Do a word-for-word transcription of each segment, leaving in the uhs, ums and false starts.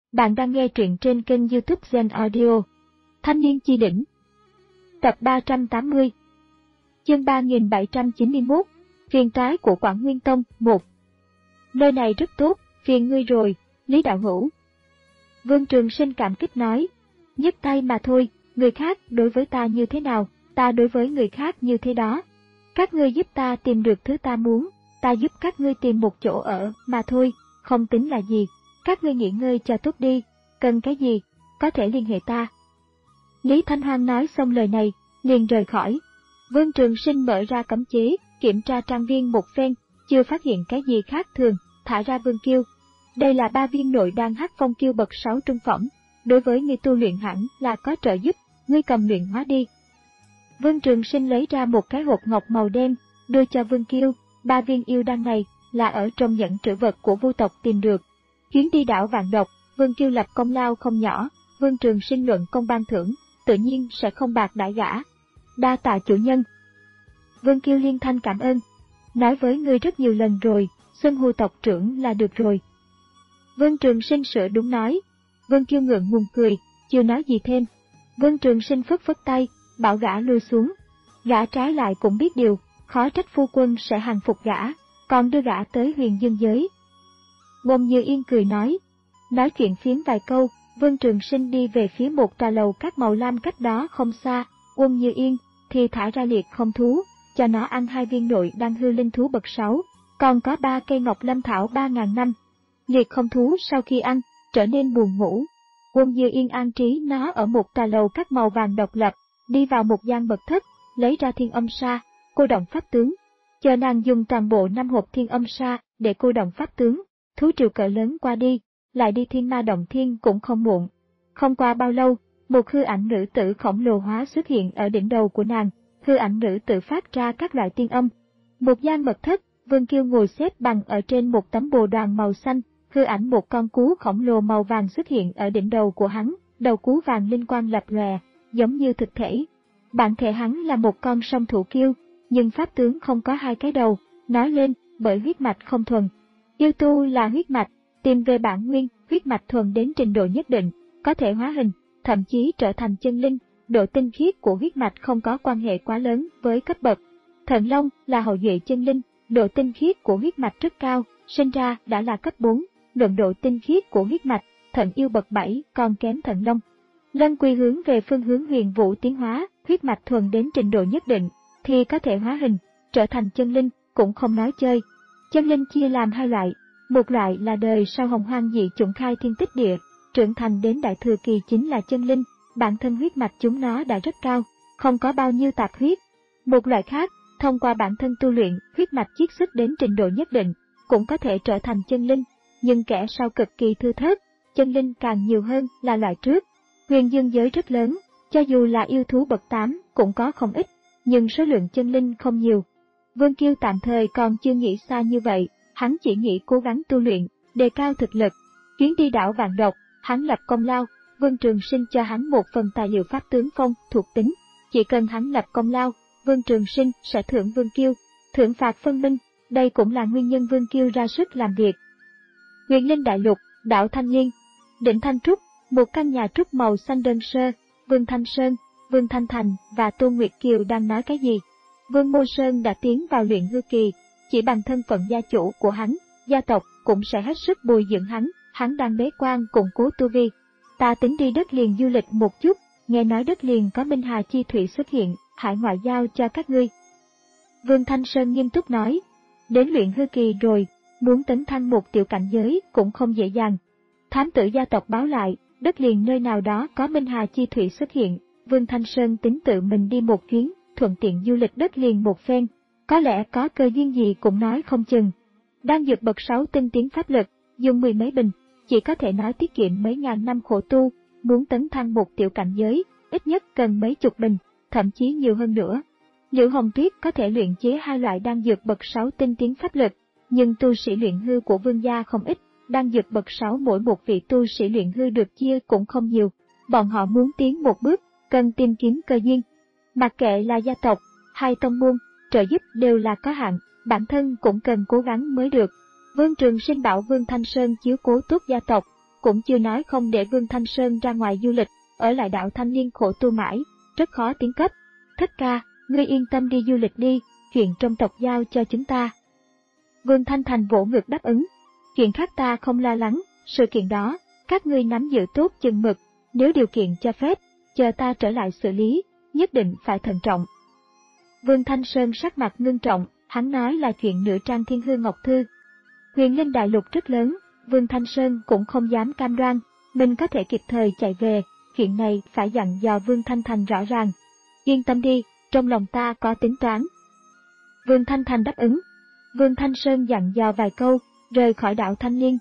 Bạn đang nghe truyện trên kênh YouTube Zen Audio. Thanh niên chi đỉnh. Tập ba trăm tám mươi. Chương ba nghìn bảy trăm chín mươi mốt. Phiền toái của Quảng Nguyên Tông. một. Nơi này rất tốt, phiền ngươi rồi, Lý đạo hữu. Vương Trường Sinh cảm kích nói, nhấc tay mà thôi, người khác đối với ta như thế nào, ta đối với người khác như thế đó. Các ngươi giúp ta tìm được thứ ta muốn, ta giúp các ngươi tìm một chỗ ở mà thôi, không tính là gì. Các ngươi nghỉ ngơi cho tốt đi, cần cái gì, có thể liên hệ ta. Lý Thanh Hoang nói xong lời này, liền rời khỏi. Vương Trường Sinh mở ra cấm chế, kiểm tra trang viên một phen, chưa phát hiện cái gì khác thường, thả ra Vương Kiêu. Đây là ba viên nội đan hắc phong kiêu bậc sáu trung phẩm, đối với ngươi tu luyện hẳn là có trợ giúp, ngươi cầm luyện hóa đi. Vương Trường Sinh lấy ra một cái hộp ngọc màu đen, đưa cho Vương Kiêu, ba viên yêu đan này là ở trong nhẫn trữ vật của Vu tộc tìm được. Chuyến đi đảo Vạn Độc, Vương Kiêu lập công lao không nhỏ, Vương Trường Sinh luận công ban thưởng, tự nhiên sẽ không bạc đãi gã. Đa tạ chủ nhân. Vương Kiêu liên thanh cảm ơn, nói với ngươi rất nhiều lần rồi, xưng hô tộc trưởng là được rồi. Vương Trường Sinh sửa đúng nói. Vương Kiêu ngượng ngùng cười, chưa nói gì thêm. Vương Trường Sinh phất phất tay, bảo gã lui xuống. Gã trái lại cũng biết điều, khó trách phu quân sẽ hàng phục gã, còn đưa gã tới Huyền Dương giới. Ngôn Như Yên cười nói. Nói chuyện phiếm vài câu, Vương Trường Sinh đi về phía một trà lầu các màu lam cách đó không xa. Ngôn Như Yên thì thả ra liệt không thú, cho nó ăn hai viên nội đan hư linh thú bậc sáu, còn có ba cây ngọc lâm thảo ba ngàn năm. Liệt không thú sau khi ăn, trở nên buồn ngủ. Ngôn Như Yên an trí nó ở một trà lầu các màu vàng độc lập, đi vào một gian mật thất, lấy ra thiên âm sa, cô động pháp tướng. Chờ nàng dùng toàn bộ năm hộp thiên âm sa để cô động pháp tướng. Thú triều cỡ lớn qua đi, lại đi thiên ma động thiên cũng không muộn. Không qua bao lâu, một hư ảnh nữ tử khổng lồ hóa xuất hiện ở đỉnh đầu của nàng, hư ảnh nữ tử phát ra các loại tiên âm. Một gian mật thất, Vương Kiêu ngồi xếp bằng ở trên một tấm bồ đoàn màu xanh, hư ảnh một con cú khổng lồ màu vàng xuất hiện ở đỉnh đầu của hắn, đầu cú vàng linh quang lập lòe, giống như thực thể. Bản thể hắn là một con song thủ kiêu, nhưng pháp tướng không có hai cái đầu, nói lên bởi huyết mạch không thuần. Yêu tu là huyết mạch, tìm về bản nguyên, huyết mạch thuần đến trình độ nhất định, có thể hóa hình, thậm chí trở thành chân linh, độ tinh khiết của huyết mạch không có quan hệ quá lớn với cấp bậc. Thần Long là hậu duệ chân linh, độ tinh khiết của huyết mạch rất cao, sinh ra đã là cấp bốn, luận độ tinh khiết của huyết mạch, Thần Yêu bậc bảy còn kém Thần Long. Lân Quy hướng về phương hướng huyền vũ tiến hóa, huyết mạch thuần đến trình độ nhất định, thì có thể hóa hình, trở thành chân linh, cũng không nói chơi. Chân linh chia làm hai loại, một loại là đời sau hồng hoang dị chủng khai thiên tích địa, trưởng thành đến đại thừa kỳ chính là chân linh, bản thân huyết mạch chúng nó đã rất cao, không có bao nhiêu tạp huyết. Một loại khác, thông qua bản thân tu luyện, huyết mạch chiết xuất đến trình độ nhất định, cũng có thể trở thành chân linh, nhưng kẻ sau cực kỳ thưa thớt, chân linh càng nhiều hơn là loại trước. Huyền Dương giới rất lớn, cho dù là yêu thú bậc tám cũng có không ít, nhưng số lượng chân linh không nhiều. Vương Kiêu tạm thời còn chưa nghĩ xa như vậy, hắn chỉ nghĩ cố gắng tu luyện, đề cao thực lực. Chuyến đi đảo Vạn Độc, hắn lập công lao, Vương Trường Sinh cho hắn một phần tài liệu pháp tướng phong thuộc tính. Chỉ cần hắn lập công lao, Vương Trường Sinh sẽ thưởng Vương Kiêu, thưởng phạt phân minh, đây cũng là nguyên nhân Vương Kiêu ra sức làm việc. Huyền Linh Đại Lục, đảo Thanh Liên, đỉnh Thanh Trúc, một căn nhà trúc màu xanh đơn sơ, Vương Thanh Sơn, Vương Thanh Thành và Tô Nguyệt Kiều đang nói cái gì? Vương Mô Sơn đã tiến vào luyện hư kỳ, chỉ bằng thân phận gia chủ của hắn, gia tộc cũng sẽ hết sức bồi dưỡng hắn, hắn đang bế quan củng cố tu vi. Ta tính đi đất liền du lịch một chút, nghe nói đất liền có Minh Hà Chi Thủy xuất hiện, hải ngoại giao cho các ngươi. Vương Thanh Sơn nghiêm túc nói, đến luyện hư kỳ rồi, muốn tấn thăng một tiểu cảnh giới cũng không dễ dàng. Thám tử gia tộc báo lại, đất liền nơi nào đó có Minh Hà Chi Thủy xuất hiện, Vương Thanh Sơn tính tự mình đi một chuyến, thuận tiện du lịch đất liền một phen, có lẽ có cơ duyên gì cũng nói không chừng. Đang dược bậc sáu tinh tiến pháp lực, dùng mười mấy bình, chỉ có thể nói tiết kiệm mấy ngàn năm khổ tu, muốn tấn thăng một tiểu cảnh giới, ít nhất cần mấy chục bình, thậm chí nhiều hơn nữa. Liễu Hồng Tuyết có thể luyện chế hai loại đan dược bậc sáu tinh tiến pháp lực, nhưng tu sĩ luyện hư của Vương gia không ít, đan dược bậc sáu mỗi một vị tu sĩ luyện hư được chia cũng không nhiều, bọn họ muốn tiến một bước, cần tìm kiếm cơ duyên. Mặc kệ là gia tộc, hay tông môn, trợ giúp đều là có hạn, bản thân cũng cần cố gắng mới được. Vương Trường Sinh bảo Vương Thanh Sơn chiếu cố tốt gia tộc, cũng chưa nói không để Vương Thanh Sơn ra ngoài du lịch, ở lại đạo Thanh Niên khổ tu mãi, rất khó tiến cấp. Thích ca, ngươi yên tâm đi du lịch đi, chuyện trong tộc giao cho chúng ta. Vương Thanh Thành vỗ ngực đáp ứng, chuyện khác ta không lo lắng, sự kiện đó, các ngươi nắm giữ tốt chừng mực, nếu điều kiện cho phép, chờ ta trở lại xử lý, nhất định phải thận trọng. Vương Thanh Sơn sắc mặt ngưng trọng, hắn nói là chuyện nửa trang Thiên Hư Ngọc Thư. Huyền Linh Đại Lục rất lớn, Vương Thanh Sơn cũng không dám cam đoan, mình có thể kịp thời chạy về, chuyện này phải dặn dò Vương Thanh Thành rõ ràng. Yên tâm đi, trong lòng ta có tính toán. Vương Thanh Thành đáp ứng. Vương Thanh Sơn dặn dò vài câu, rời khỏi đạo Thanh Niên.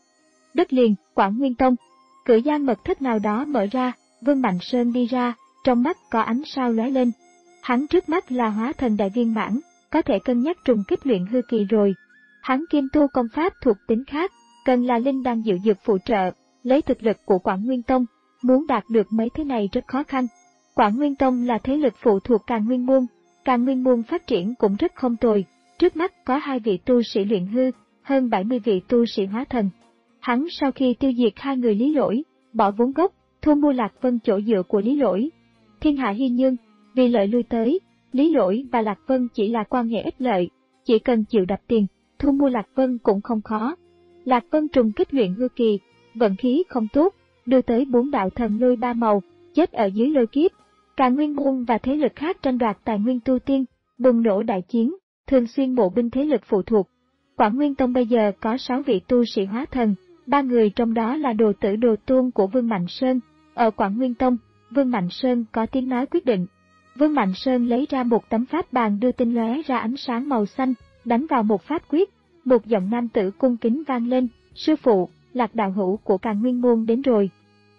Đất liền, Quảng Nguyên Tông, cửa gian mật thất nào đó mở ra, Vương Mạnh Sơn đi ra, trong mắt có ánh sao lóe lên. Hắn trước mắt là hóa thần đại viên mãn, có thể cân nhắc trùng kích luyện hư kỳ rồi. Hắn kiêm tu công pháp thuộc tính khác, cần là linh đan diệu dược phụ trợ, lấy thực lực của Quảng Nguyên Tông, muốn đạt được mấy thứ này rất khó khăn. Quảng Nguyên Tông là thế lực phụ thuộc Càn Nguyên Môn, Càn Nguyên Môn phát triển cũng rất không tồi, trước mắt có hai vị tu sĩ luyện hư, hơn bảy mươi vị tu sĩ hóa thần. Hắn sau khi tiêu diệt hai người Lý Lỗi, bỏ vốn gốc, thu mua Lạc Vân chỗ dựa của Lý Lỗi. Thiên hạ hy nhương, vì lợi lui tới, Lý Lỗi và Lạc Vân chỉ là quan hệ ích lợi, chỉ cần chịu đập tiền, thu mua Lạc Vân cũng không khó. Lạc Vân trùng kích luyện hư kỳ, vận khí không tốt, đưa tới bốn đạo thần lôi ba màu, chết ở dưới lôi kiếp. Càn Nguyên Môn và thế lực khác tranh đoạt tài nguyên tu tiên, bùng nổ đại chiến, thường xuyên mộ binh thế lực phụ thuộc. Quảng Nguyên Tông bây giờ có sáu vị tu sĩ hóa thần, ba người trong đó là đồ tử đồ tôn của Vương Mạnh Sơn. Ở Quảng Nguyên Tông, Vương Mạnh Sơn có tiếng nói quyết định. Vương Mạnh Sơn lấy ra một tấm pháp bàn đưa tinh lóe ra ánh sáng màu xanh, đánh vào một pháp quyết, một giọng nam tử cung kính vang lên, sư phụ, Lạc đạo hữu của Càn Nguyên Môn đến rồi.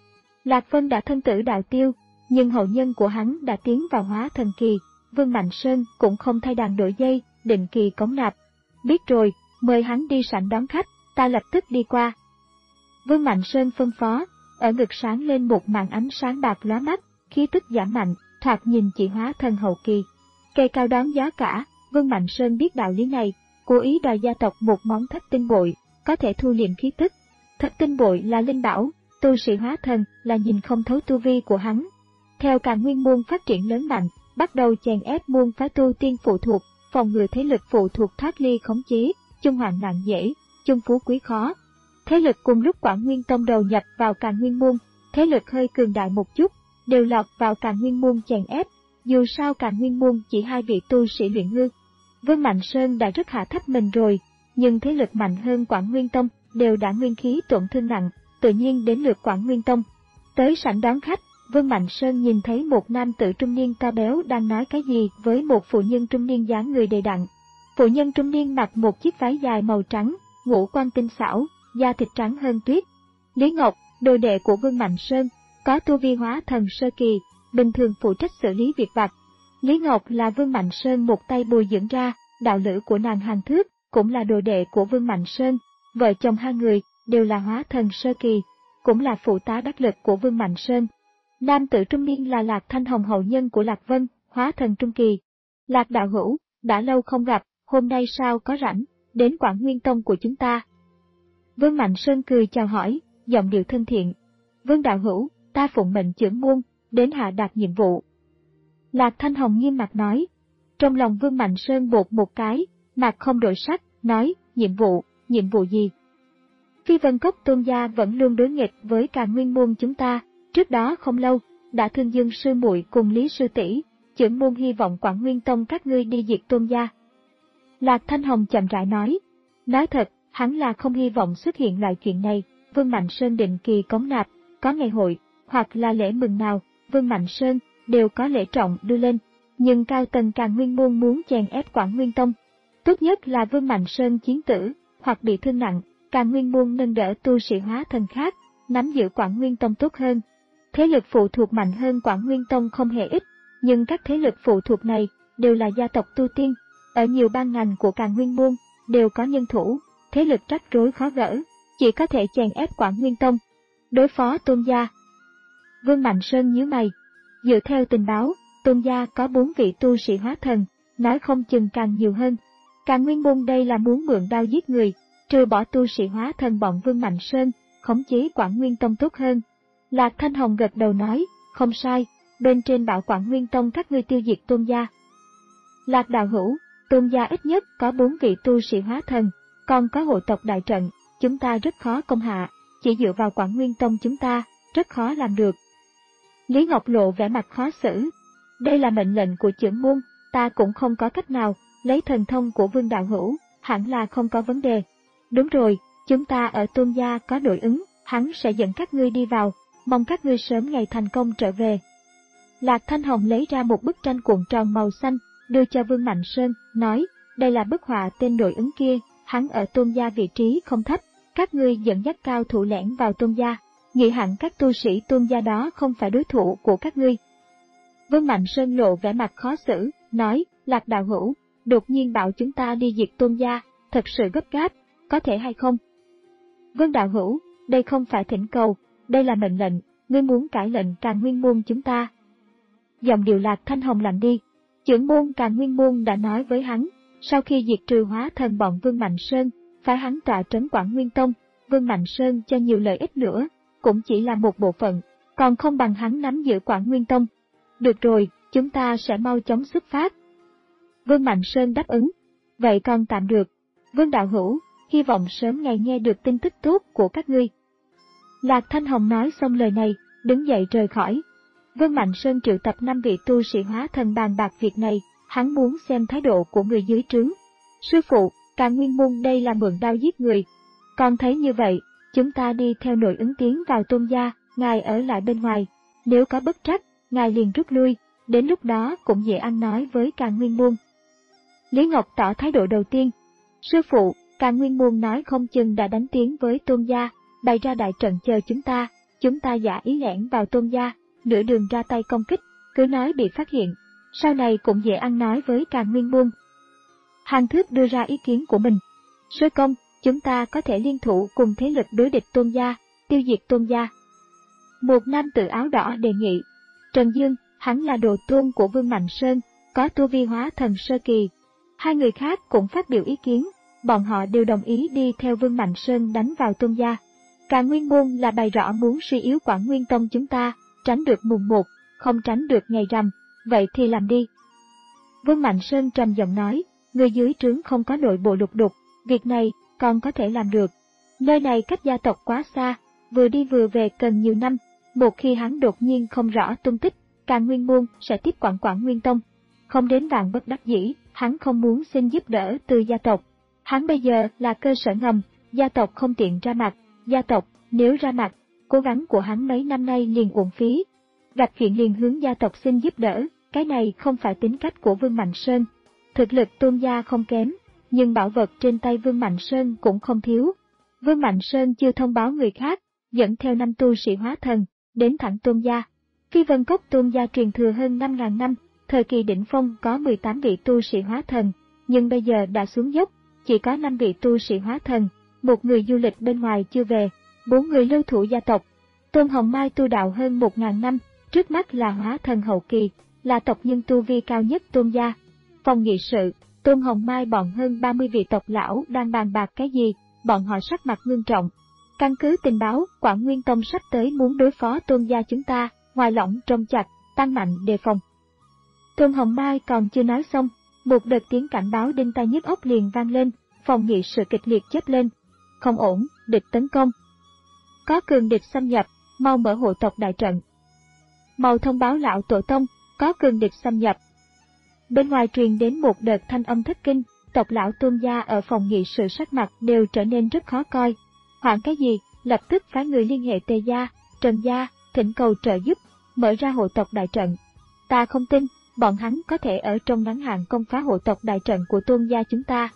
Lạc Vân đã thân tử đạo tiêu, nhưng hậu nhân của hắn đã tiến vào hóa thần kỳ, Vương Mạnh Sơn cũng không thay đàn đổi dây, định kỳ cống nạp. Biết rồi, mời hắn đi sảnh đón khách, ta lập tức đi qua. Vương Mạnh Sơn phân phó, ở ngực sáng lên một màn ánh sáng bạc lóa mắt, khí tức giảm mạnh, thoạt nhìn chỉ hóa thần hậu kỳ. Cây cao đón gió cả, Vương Mạnh Sơn biết đạo lý này, cố ý đòi gia tộc một món thất tinh bội, có thể thu liệm khí tức. Thất tinh bội là linh bảo, tu sĩ hóa thần là nhìn không thấu tu vi của hắn. Theo Càn Nguyên Môn phát triển lớn mạnh, bắt đầu chèn ép môn phái tu tiên phụ thuộc, phòng ngừa thế lực phụ thuộc thoát ly khống chế, chung hoạn nạn dễ, chung phú quý khó. Thế lực cùng lúc Quảng Nguyên Tông đầu nhập vào Càn Nguyên Môn, thế lực hơi cường đại một chút, đều lọt vào Càn Nguyên Môn chèn ép, dù sao Càn Nguyên Môn chỉ hai vị tu sĩ luyện hư. Vương Mạnh Sơn đã rất hạ thấp mình rồi, nhưng thế lực mạnh hơn Quảng Nguyên Tông đều đã nguyên khí tổn thương nặng, tự nhiên đến lượt Quảng Nguyên Tông. Tới sảnh đón khách, Vương Mạnh Sơn nhìn thấy một nam tử trung niên cao béo đang nói cái gì với một phụ nhân trung niên dáng người đầy đặn. Phụ nhân trung niên mặc một chiếc váy dài màu trắng, ngũ quan tinh xảo, da thịt trắng hơn tuyết. Lý Ngọc, đồ đệ của Vương Mạnh Sơn, có tu vi hóa thần sơ kỳ, bình thường phụ trách xử lý việc vặt. Lý Ngọc là Vương Mạnh Sơn một tay bồi dưỡng ra, đạo lữ của nàng Hàng Thước, cũng là đồ đệ của Vương Mạnh Sơn, vợ chồng hai người đều là hóa thần sơ kỳ, cũng là phụ tá đắc lực của Vương Mạnh Sơn. Nam tử trung niên là Lạc Thanh Hồng hậu nhân của Lạc Vân, hóa thần trung kỳ. Lạc đạo hữu, đã lâu không gặp, hôm nay sao có rảnh, đến Quảng Nguyên Tông của chúng ta. Vương Mạnh Sơn cười chào hỏi, giọng điệu thân thiện. Vương đạo hữu, ta phụng mệnh trưởng môn, đến hạ đạt nhiệm vụ. Lạc Thanh Hồng nghiêm mặt nói. Trong lòng Vương Mạnh Sơn bột một cái, mặt không đổi sắc, nói, nhiệm vụ, nhiệm vụ gì? Phi Vân Cốc Tôn gia vẫn luôn đối nghịch với Càn Nguyên Môn chúng ta, trước đó không lâu, đã thương Dương sư muội cùng Lý sư tỷ, trưởng môn hy vọng Quảng Nguyên Tông các ngươi đi diệt Tôn gia. Lạc Thanh Hồng chậm rãi nói, nói thật, hắn là không hy vọng xuất hiện loại chuyện này. Vương Mạnh Sơn định kỳ cống nạp, có ngày hội, hoặc là lễ mừng nào, Vương Mạnh Sơn đều có lễ trọng đưa lên, nhưng cao tầng Càn Nguyên Môn muốn chèn ép Quảng Nguyên Tông. Tốt nhất là Vương Mạnh Sơn chiến tử, hoặc bị thương nặng, Càn Nguyên Môn nâng đỡ tu sĩ hóa thần khác, nắm giữ Quảng Nguyên Tông tốt hơn. Thế lực phụ thuộc mạnh hơn Quảng Nguyên Tông không hề ít, nhưng các thế lực phụ thuộc này đều là gia tộc tu tiên, ở nhiều ban ngành của Càn Nguyên Môn đều có nhân thủ, thế lực rắc rối khó gỡ, chỉ có thể chèn ép Quảng Nguyên Tông, đối phó Tôn gia. Vương Mạnh Sơn nhíu mày, dựa theo tình báo, Tôn gia có bốn vị tu sĩ hóa thần, nói không chừng càng nhiều hơn. Càn Nguyên Môn đây là muốn mượn đao giết người, trừ bỏ tu sĩ hóa thần bọn Vương Mạnh Sơn, khống chế Quảng Nguyên Tông tốt hơn. Lạc Thanh Hồng gật đầu nói, không sai, bên trên bảo Quảng Nguyên Tông các ngươi tiêu diệt Tôn gia. Lạc đạo hữu, Tôn gia ít nhất có bốn vị tu sĩ hóa thần, còn có hộ tộc đại trận, chúng ta rất khó công hạ, chỉ dựa vào Quảng Nguyên Tông chúng ta, rất khó làm được. Lý Ngọc Lộ vẻ mặt khó xử. Đây là mệnh lệnh của trưởng môn, ta cũng không có cách nào, lấy thần thông của Vương đạo hữu, hẳn là không có vấn đề. Đúng rồi, chúng ta ở Tôn gia có nội ứng, hắn sẽ dẫn các ngươi đi vào, mong các ngươi sớm ngày thành công trở về. Lạc Thanh Hồng lấy ra một bức tranh cuộn tròn màu xanh, đưa cho Vương Mạnh Sơn, nói, đây là bức họa tên nội ứng kia, hắn ở Tôn gia vị trí không thấp, các ngươi dẫn dắt cao thủ lẻn vào Tôn gia, nghĩ hẳn các tu sĩ Tôn gia đó không phải đối thủ của các ngươi. Vương Mạnh Sơn lộ vẻ mặt khó xử, nói, Lạc đạo hữu, đột nhiên bảo chúng ta đi diệt Tôn gia, thật sự gấp gáp, có thể hay không? Vương đạo hữu, đây không phải thỉnh cầu, đây là mệnh lệnh, ngươi muốn cải lệnh Càn Nguyên môn chúng ta. Giọng điệu Lạc Thanh Hồng lạnh đi, trưởng môn Càn Nguyên môn đã nói với hắn, sau khi diệt trừ hóa thần bọn Vương Mạnh Sơn, phải hắn tọa trấn Quảng Nguyên Tông, Vương Mạnh Sơn cho nhiều lợi ích nữa, cũng chỉ là một bộ phận, còn không bằng hắn nắm giữ Quảng Nguyên Tông. Được rồi, chúng ta sẽ mau chóng xuất phát. Vương Mạnh Sơn đáp ứng, vậy còn tạm được. Vương đạo hữu, hy vọng sớm ngày nghe được tin tức tốt của các ngươi. Lạc Thanh Hồng nói xong lời này, đứng dậy rời khỏi. Vương Mạnh Sơn triệu tập năm vị tu sĩ hóa thần bàn bạc việc này, hắn muốn xem thái độ của người dưới trướng. Sư phụ, Càn Nguyên môn đây là mượn đao giết người. Còn thấy như vậy, chúng ta đi theo nội ứng tiến vào Tôn gia, ngài ở lại bên ngoài. Nếu có bất trắc, ngài liền rút lui, đến lúc đó cũng dễ ăn nói với Càn Nguyên môn. Lý Ngọc tỏ thái độ đầu tiên. Sư phụ, Càn Nguyên môn nói không chừng đã đánh tiếng với Tôn gia, bày ra đại trận chờ chúng ta, chúng ta giả ý lẻn vào Tôn gia, nửa đường ra tay công kích, cứ nói bị phát hiện, sau này cũng dễ ăn nói với Càn Nguyên môn. Hàng Thước đưa ra ý kiến của mình. Sư công, chúng ta có thể liên thủ cùng thế lực đối địch Tôn gia, tiêu diệt Tôn gia. Một nam tử áo đỏ đề nghị. Trần Dương, hắn là đồ tôn của Vương Mạnh Sơn, có tu vi hóa thần sơ kỳ. Hai người khác cũng phát biểu ý kiến, bọn họ đều đồng ý đi theo Vương Mạnh Sơn đánh vào Tôn gia. Càn Nguyên môn là bày rõ muốn suy yếu Quảng Nguyên Tông chúng ta, tránh được mùng một, không tránh được ngày rằm, vậy thì làm đi. Vương Mạnh Sơn trầm giọng nói, người dưới trướng không có nội bộ lục đục, việc này còn có thể làm được. Nơi này cách gia tộc quá xa, vừa đi vừa về cần nhiều năm, một khi hắn đột nhiên không rõ tung tích, Càn Nguyên môn sẽ tiếp quản Quảng Nguyên Tông. Không đến vạn bất đắc dĩ, hắn không muốn xin giúp đỡ từ gia tộc. Hắn bây giờ là cơ sở ngầm, gia tộc không tiện ra mặt, gia tộc nếu ra mặt, cố gắng của hắn mấy năm nay liền uổng phí. Gặp chuyện liền hướng gia tộc xin giúp đỡ, cái này không phải tính cách của Vương Mạnh Sơn. Thực lực Tôn gia không kém, nhưng bảo vật trên tay Vương Mạnh Sơn cũng không thiếu. Vương Mạnh Sơn chưa thông báo người khác, dẫn theo năm tu sĩ hóa thần, đến thẳng Tôn gia. Phi Vân Cốc Tôn gia truyền thừa hơn năm nghìn năm, thời kỳ đỉnh phong có mười tám vị tu sĩ hóa thần, nhưng bây giờ đã xuống dốc, chỉ có năm vị tu sĩ hóa thần, một người du lịch bên ngoài chưa về, bốn người lưu thủ gia tộc. Tôn Hồng Mai tu đạo hơn một nghìn năm, trước mắt là hóa thần hậu kỳ, là tộc nhân tu vi cao nhất Tôn gia. Phòng nghị sự, Tôn Hồng Mai bọn hơn ba mươi vị tộc lão đang bàn bạc cái gì, bọn họ sắc mặt ngưng trọng. Căn cứ tình báo, Quảng Nguyên Tông sắp tới muốn đối phó Tôn gia chúng ta, ngoài lỏng trông chặt, tăng mạnh đề phòng. Tôn Hồng Mai còn chưa nói xong, một đợt tiếng cảnh báo đinh tai nhức óc liền vang lên, phòng nghị sự kịch liệt chớp lên. Không ổn, địch tấn công. Có cường địch xâm nhập, mau mở hộ tộc đại trận. Mau thông báo lão tổ tông, có cường địch xâm nhập. Bên ngoài truyền đến một đợt thanh âm thất kinh, tộc lão Tôn gia ở phòng nghị sự sắc mặt đều trở nên rất khó coi. Hoảng cái gì, lập tức phái người liên hệ Tề gia, Trần gia, thỉnh cầu trợ giúp, mở ra hộ tộc đại trận. Ta không tin, bọn hắn có thể ở trong ngắn hạn công phá hộ tộc đại trận của Tôn gia chúng ta.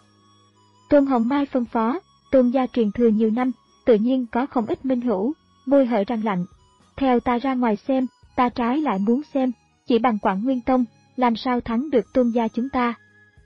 Tôn Hồng Mai phân phó, Tôn gia truyền thừa nhiều năm, tự nhiên có không ít minh hữu, môi hở răng lạnh. Theo ta ra ngoài xem, ta trái lại muốn xem, chỉ bằng Quảng Nguyên Tông, làm sao thắng được Tôn gia chúng ta.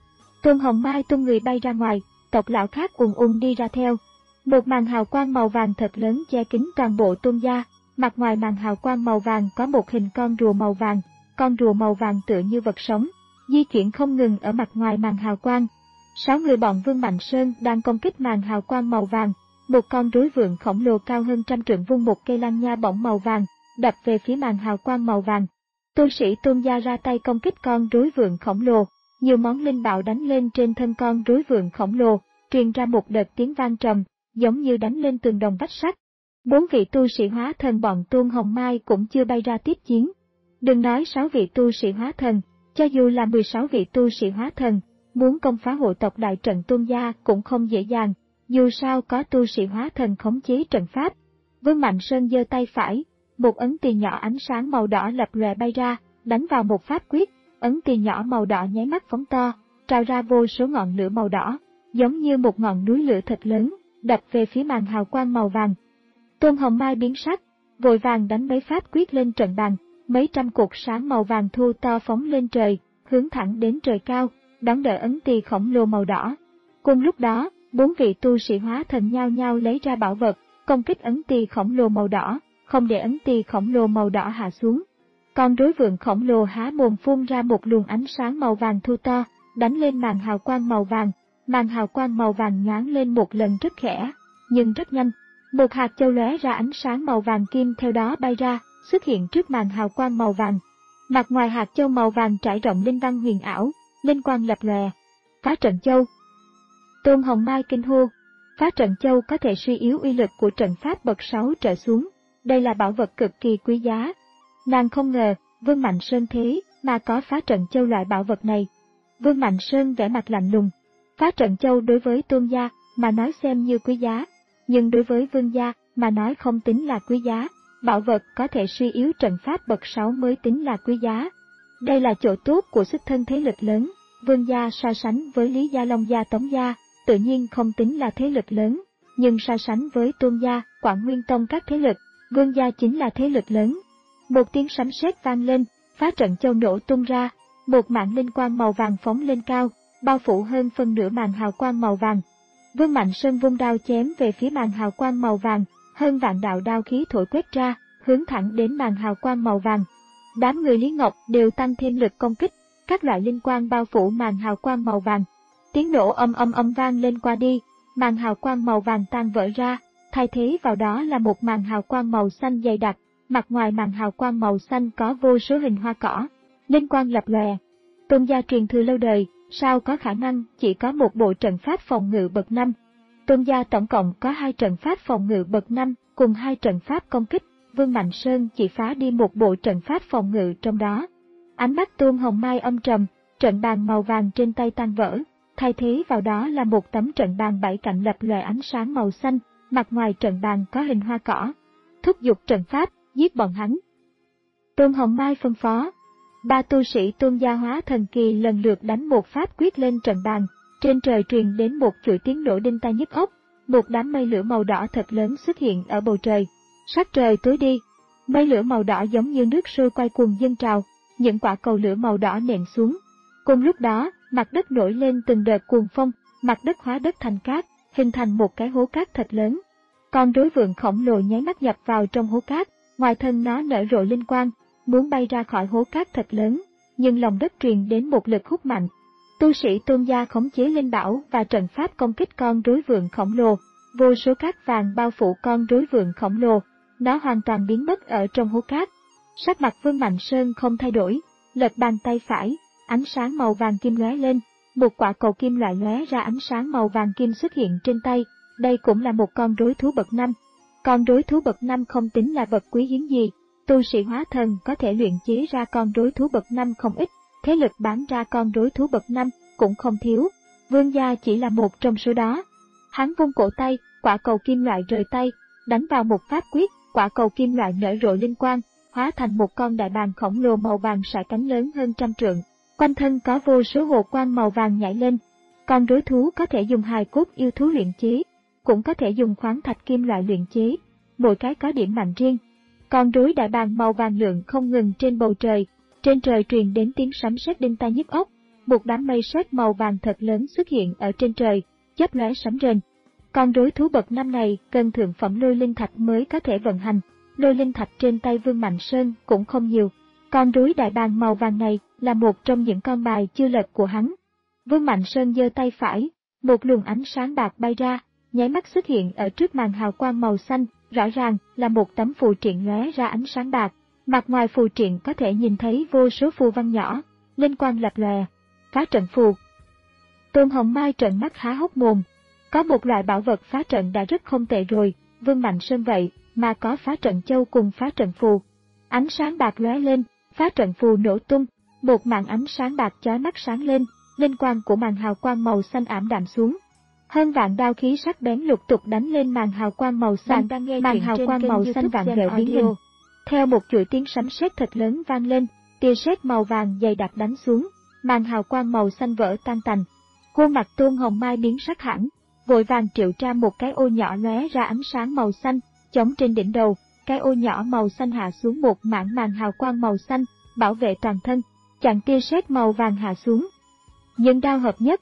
Tôn Hồng Mai tung người bay ra ngoài, tộc lão khác ùn ùn đi ra theo. Một màn hào quang màu vàng thật lớn che kín toàn bộ Tôn gia, mặt ngoài màn hào quang màu vàng có một hình con rùa màu vàng, con rùa màu vàng tựa như vật sống, di chuyển không ngừng ở mặt ngoài màn hào quang. Sáu người bọn Vương Mạnh Sơn đang công kích màn hào quang màu vàng, một con rối vượn khổng lồ cao hơn trăm trượng vung một cây lăng nha bổng màu vàng, đập về phía màn hào quang màu vàng. Tu sĩ Tôn gia ra tay công kích con rối vượn khổng lồ, nhiều món linh bảo đánh lên trên thân con rối vượn khổng lồ, truyền ra một đợt tiếng vang trầm, giống như đánh lên tường đồng vách sắt. Bốn vị tu sĩ hóa thần bọn Tôn Hồng Mai cũng chưa bay ra tiếp chiến. Đừng nói sáu vị tu sĩ hóa thần, cho dù là mười sáu vị tu sĩ hóa thần, muốn công phá hộ tộc đại trận Tôn gia cũng không dễ dàng, dù sao có tu sĩ hóa thần khống chế trận pháp. Vương Mạnh Sơn giơ tay phải, một ấn tiền nhỏ ánh sáng màu đỏ lập lòe bay ra, đánh vào một pháp quyết, ấn tiền nhỏ màu đỏ nháy mắt phóng to, trào ra vô số ngọn lửa màu đỏ, giống như một ngọn núi lửa thật lớn, đập về phía màn hào quang màu vàng. Tôn Hồng Mai biến sắc, vội vàng đánh mấy pháp quyết lên trận bàn, mấy trăm cột sáng màu vàng thu to phóng lên trời, hướng thẳng đến trời cao, đón đỡ ấn tỳ khổng lồ màu đỏ. Cùng lúc đó, bốn vị tu sĩ hóa thần nhao nhao lấy ra bảo vật, công kích ấn tỳ khổng lồ màu đỏ, không để ấn tỳ khổng lồ màu đỏ hạ xuống. Con rối vượn khổng lồ há mồm phun ra một luồng ánh sáng màu vàng thu to, đánh lên màn hào quang màu vàng. Màn hào quang màu vàng nhoáng lên một lần rất khẽ, nhưng rất nhanh. Một hạt châu lóe ra ánh sáng màu vàng kim theo đó bay ra, xuất hiện trước màn hào quang màu vàng. Mặt ngoài hạt châu màu vàng trải rộng linh văn huyền ảo, linh quang lập lòe. Phá trận châu. Tôn Hồng Mai kinh hô. Phá trận châu có thể suy yếu uy lực của trận pháp bậc sáu trở xuống. Đây là bảo vật cực kỳ quý giá. Nàng không ngờ, Vương Mạnh Sơn thế mà có phá trận châu loại bảo vật này. Vương Mạnh Sơn vẻ mặt lạnh lùng. Phá trận châu đối với Tôn gia mà nói xem như quý giá, nhưng đối với Vương gia mà nói không tính là quý giá. Bảo vật có thể suy yếu trận pháp bậc sáu mới tính là quý giá. Đây là chỗ tốt của xuất thân thế lực lớn. Vương gia so sánh với Lý gia, Long gia, Tống gia, tự nhiên không tính là thế lực lớn, nhưng so sánh với Tôn gia, Quảng Nguyên Tông các thế lực, Vương gia chính là thế lực lớn. Một tiếng sấm sét vang lên, phá trận châu nổ tung ra, một mảng linh quang màu vàng phóng lên cao, bao phủ hơn phân nửa màn hào quang màu vàng. Vương Mạnh Sơn vung đao chém về phía màn hào quang màu vàng, hơn vạn đạo đao khí thổi quét ra, hướng thẳng đến màn hào quang màu vàng. Đám người Lý Ngọc đều tăng thêm lực công kích, các loại linh quang bao phủ màn hào quang màu vàng. Tiếng nổ âm âm âm vang lên qua đi, màn hào quang màu vàng tan vỡ ra, thay thế vào đó là một màn hào quang màu xanh dày đặc. Mặt ngoài màn hào quang màu xanh có vô số hình hoa cỏ, linh quang lập lòe. Tôn gia truyền thừa lâu đời, sao có khả năng chỉ có một bộ trận pháp phòng ngự bậc năm. Tôn gia tổng cộng có hai trận pháp phòng ngự bậc năm cùng hai trận pháp công kích, Vương Mạnh Sơn chỉ phá đi một bộ trận pháp phòng ngự trong đó. Ánh mắt Tôn Hồng Mai âm trầm, trận bàn màu vàng trên tay tan vỡ, thay thế vào đó là một tấm trận bàn bảy cạnh lập lòe ánh sáng màu xanh, mặt ngoài trận bàn có hình hoa cỏ. Thúc giục trận pháp, giết bọn hắn. Tôn Hồng Mai phân phó. Ba tu sĩ Tôn gia hóa thần kỳ lần lượt đánh một pháp quyết lên trận bàn, trên trời truyền đến một chuỗi tiếng nổ đinh tai nhức óc, một đám mây lửa màu đỏ thật lớn xuất hiện ở bầu trời. Sắc trời tối đi, mây lửa màu đỏ giống như nước sôi quay cuồng dâng trào, những quả cầu lửa màu đỏ nện xuống. Cùng lúc đó, mặt đất nổi lên từng đợt cuồng phong, mặt đất hóa đất thành cát, hình thành một cái hố cát thật lớn. Con rối vượn khổng lồ nháy mắt nhập vào trong hố cát, ngoài thân nó nở rộ linh quang, muốn bay ra khỏi hố cát thật lớn, nhưng lòng đất truyền đến một lực hút mạnh. Tu sĩ Tôn gia khống chế linh bảo và trận pháp công kích con rối vượn khổng lồ, vô số cát vàng bao phủ con rối vượn khổng lồ, nó hoàn toàn biến mất ở trong hố cát. Sắc mặt Vương Mạnh Sơn không thay đổi, lật bàn tay phải, ánh sáng màu vàng kim lóe lên, một quả cầu kim loại lóe ra ánh sáng màu vàng kim xuất hiện trên tay, đây cũng là một con rối thú bậc năm. Con rối thú bậc năm không tính là vật quý hiếm gì, tu sĩ hóa thần có thể luyện chế ra con rối thú bậc năm không ít, thế lực bán ra con rối thú bậc năm cũng không thiếu. Vương gia chỉ là một trong số đó. Hắn vung cổ tay, quả cầu kim loại rời tay, đánh vào một pháp quyết, quả cầu kim loại nở rộ linh quang, hóa thành một con đại bàng khổng lồ màu vàng sải cánh lớn hơn trăm trượng, quanh thân có vô số hồ quang màu vàng nhảy lên. Con rối thú có thể dùng hài cốt yêu thú luyện chế, cũng có thể dùng khoáng thạch kim loại luyện chế, mỗi cái có điểm mạnh riêng. Con rối đại bàng màu vàng lượn không ngừng trên bầu trời, trên trời truyền đến tiếng sấm sét đinh tai nhức óc, một đám mây sét màu vàng thật lớn xuất hiện ở trên trời, chớp lóe sấm rền. Con rối thú bậc năm này cần thượng phẩm lôi linh thạch mới có thể vận hành, lôi linh thạch trên tay Vương Mạnh Sơn cũng không nhiều. Con rối đại bàng màu vàng này là một trong những con bài chưa lật của hắn. Vương Mạnh Sơn giơ tay phải, một luồng ánh sáng bạc bay ra, nháy mắt xuất hiện ở trước màn hào quang màu xanh, rõ ràng là một tấm phù triện lóe ra ánh sáng bạc. Mặt ngoài phù triện có thể nhìn thấy vô số phù văn nhỏ, linh quang lập lòe. Phá trận phù. Tôn Hồng Mai trợn mắt há hốc mồm. Có một loại bảo vật phá trận đã rất không tệ rồi, Vương Mạnh Sơn vậy mà có phá trận châu cùng phá trận phù. Ánh sáng bạc lóe lên, phá trận phù nổ tung, một màn ánh sáng bạc chói mắt sáng lên, linh quang của màn hào quang màu xanh ảm đạm xuống. Hơn vạn đao khí sắc bén lục tục đánh lên màn hào quang màu xanh, màn hào quang màu xanh vạn vẹo biến hình. Theo một chuỗi tiếng sấm sét thật lớn vang lên, tia sét màu vàng dày đặc đánh xuống, màn hào quang màu xanh vỡ tan tành. Khuôn mặt Tôn Hồng Mai biến sắc hẳn, vội vàng triệu ra một cái ô nhỏ lóe ra ánh sáng màu xanh, chống trên đỉnh đầu, cái ô nhỏ màu xanh hạ xuống một mảng màn hào quang màu xanh, bảo vệ toàn thân, chặn tia sét màu vàng hạ xuống. Nhưng đao hợp nhất.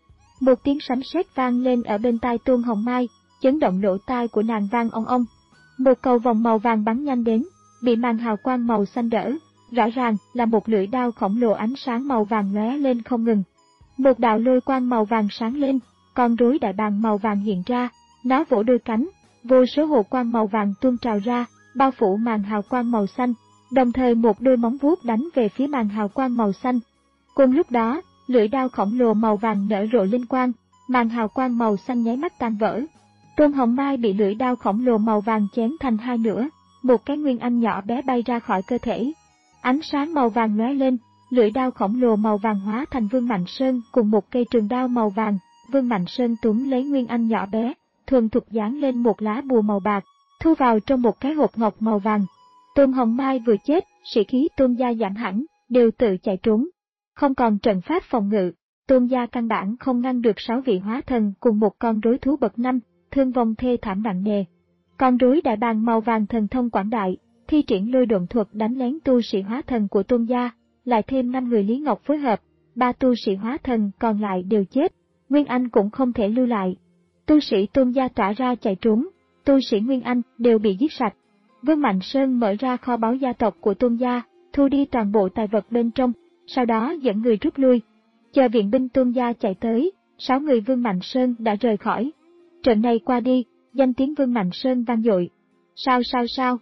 Một tiếng sấm sét vang lên ở bên tai Tôn Hồng Mai, chấn động lỗ tai của nàng vang ong ong. Một cầu vòng màu vàng bắn nhanh đến, bị màn hào quang màu xanh đỡ, rõ ràng là một lưỡi đao khổng lồ ánh sáng màu vàng lóe lên không ngừng. Một đạo lôi quang màu vàng sáng lên, con rối đại bàng màu vàng hiện ra, nó vỗ đôi cánh, vô số hồ quang màu vàng tuôn trào ra, bao phủ màn hào quang màu xanh, đồng thời một đôi móng vuốt đánh về phía màn hào quang màu xanh. Cùng lúc đó, lưỡi đao khổng lồ màu vàng nở rộ linh quang, màn hào quang màu xanh nháy mắt tan vỡ. Tôn Hồng Mai bị lưỡi đao khổng lồ màu vàng chém thành hai nửa, một cái nguyên anh nhỏ bé bay ra khỏi cơ thể. Ánh sáng màu vàng lóe lên, lưỡi đao khổng lồ màu vàng hóa thành Vương Mạnh Sơn cùng một cây trường đao màu vàng. Vương Mạnh Sơn túm lấy nguyên anh nhỏ bé, thuần thục dán lên một lá bùa màu bạc, thu vào trong một cái hộp ngọc màu vàng. Tôn Hồng Mai vừa chết, sĩ khí Tôn gia giảm hẳn, đều tự chạy trốn. Không còn trận pháp phòng ngự, Tôn gia căn bản không ngăn được sáu vị hóa thần cùng một con rối thú bậc năm, thương vong thê thảm nặng nề. Con rối đại bàng màu vàng thần thông quảng đại, thi triển lôi độn thuật đánh lén tu sĩ hóa thần của Tôn gia, lại thêm năm người Lý Ngọc phối hợp, ba tu sĩ hóa thần còn lại đều chết, Nguyên Anh cũng không thể lưu lại. Tu sĩ Tôn gia tỏa ra chạy trốn, tu sĩ Nguyên Anh đều bị giết sạch. Vương Mạnh Sơn mở ra kho báu gia tộc của Tôn gia, thu đi toàn bộ tài vật bên trong, sau đó dẫn người rút lui. Chờ viện binh Tôn gia chạy tới, sáu người Vương Mạnh Sơn đã rời khỏi. Trận này qua đi, danh tiếng Vương Mạnh Sơn vang dội. Sao sao sao?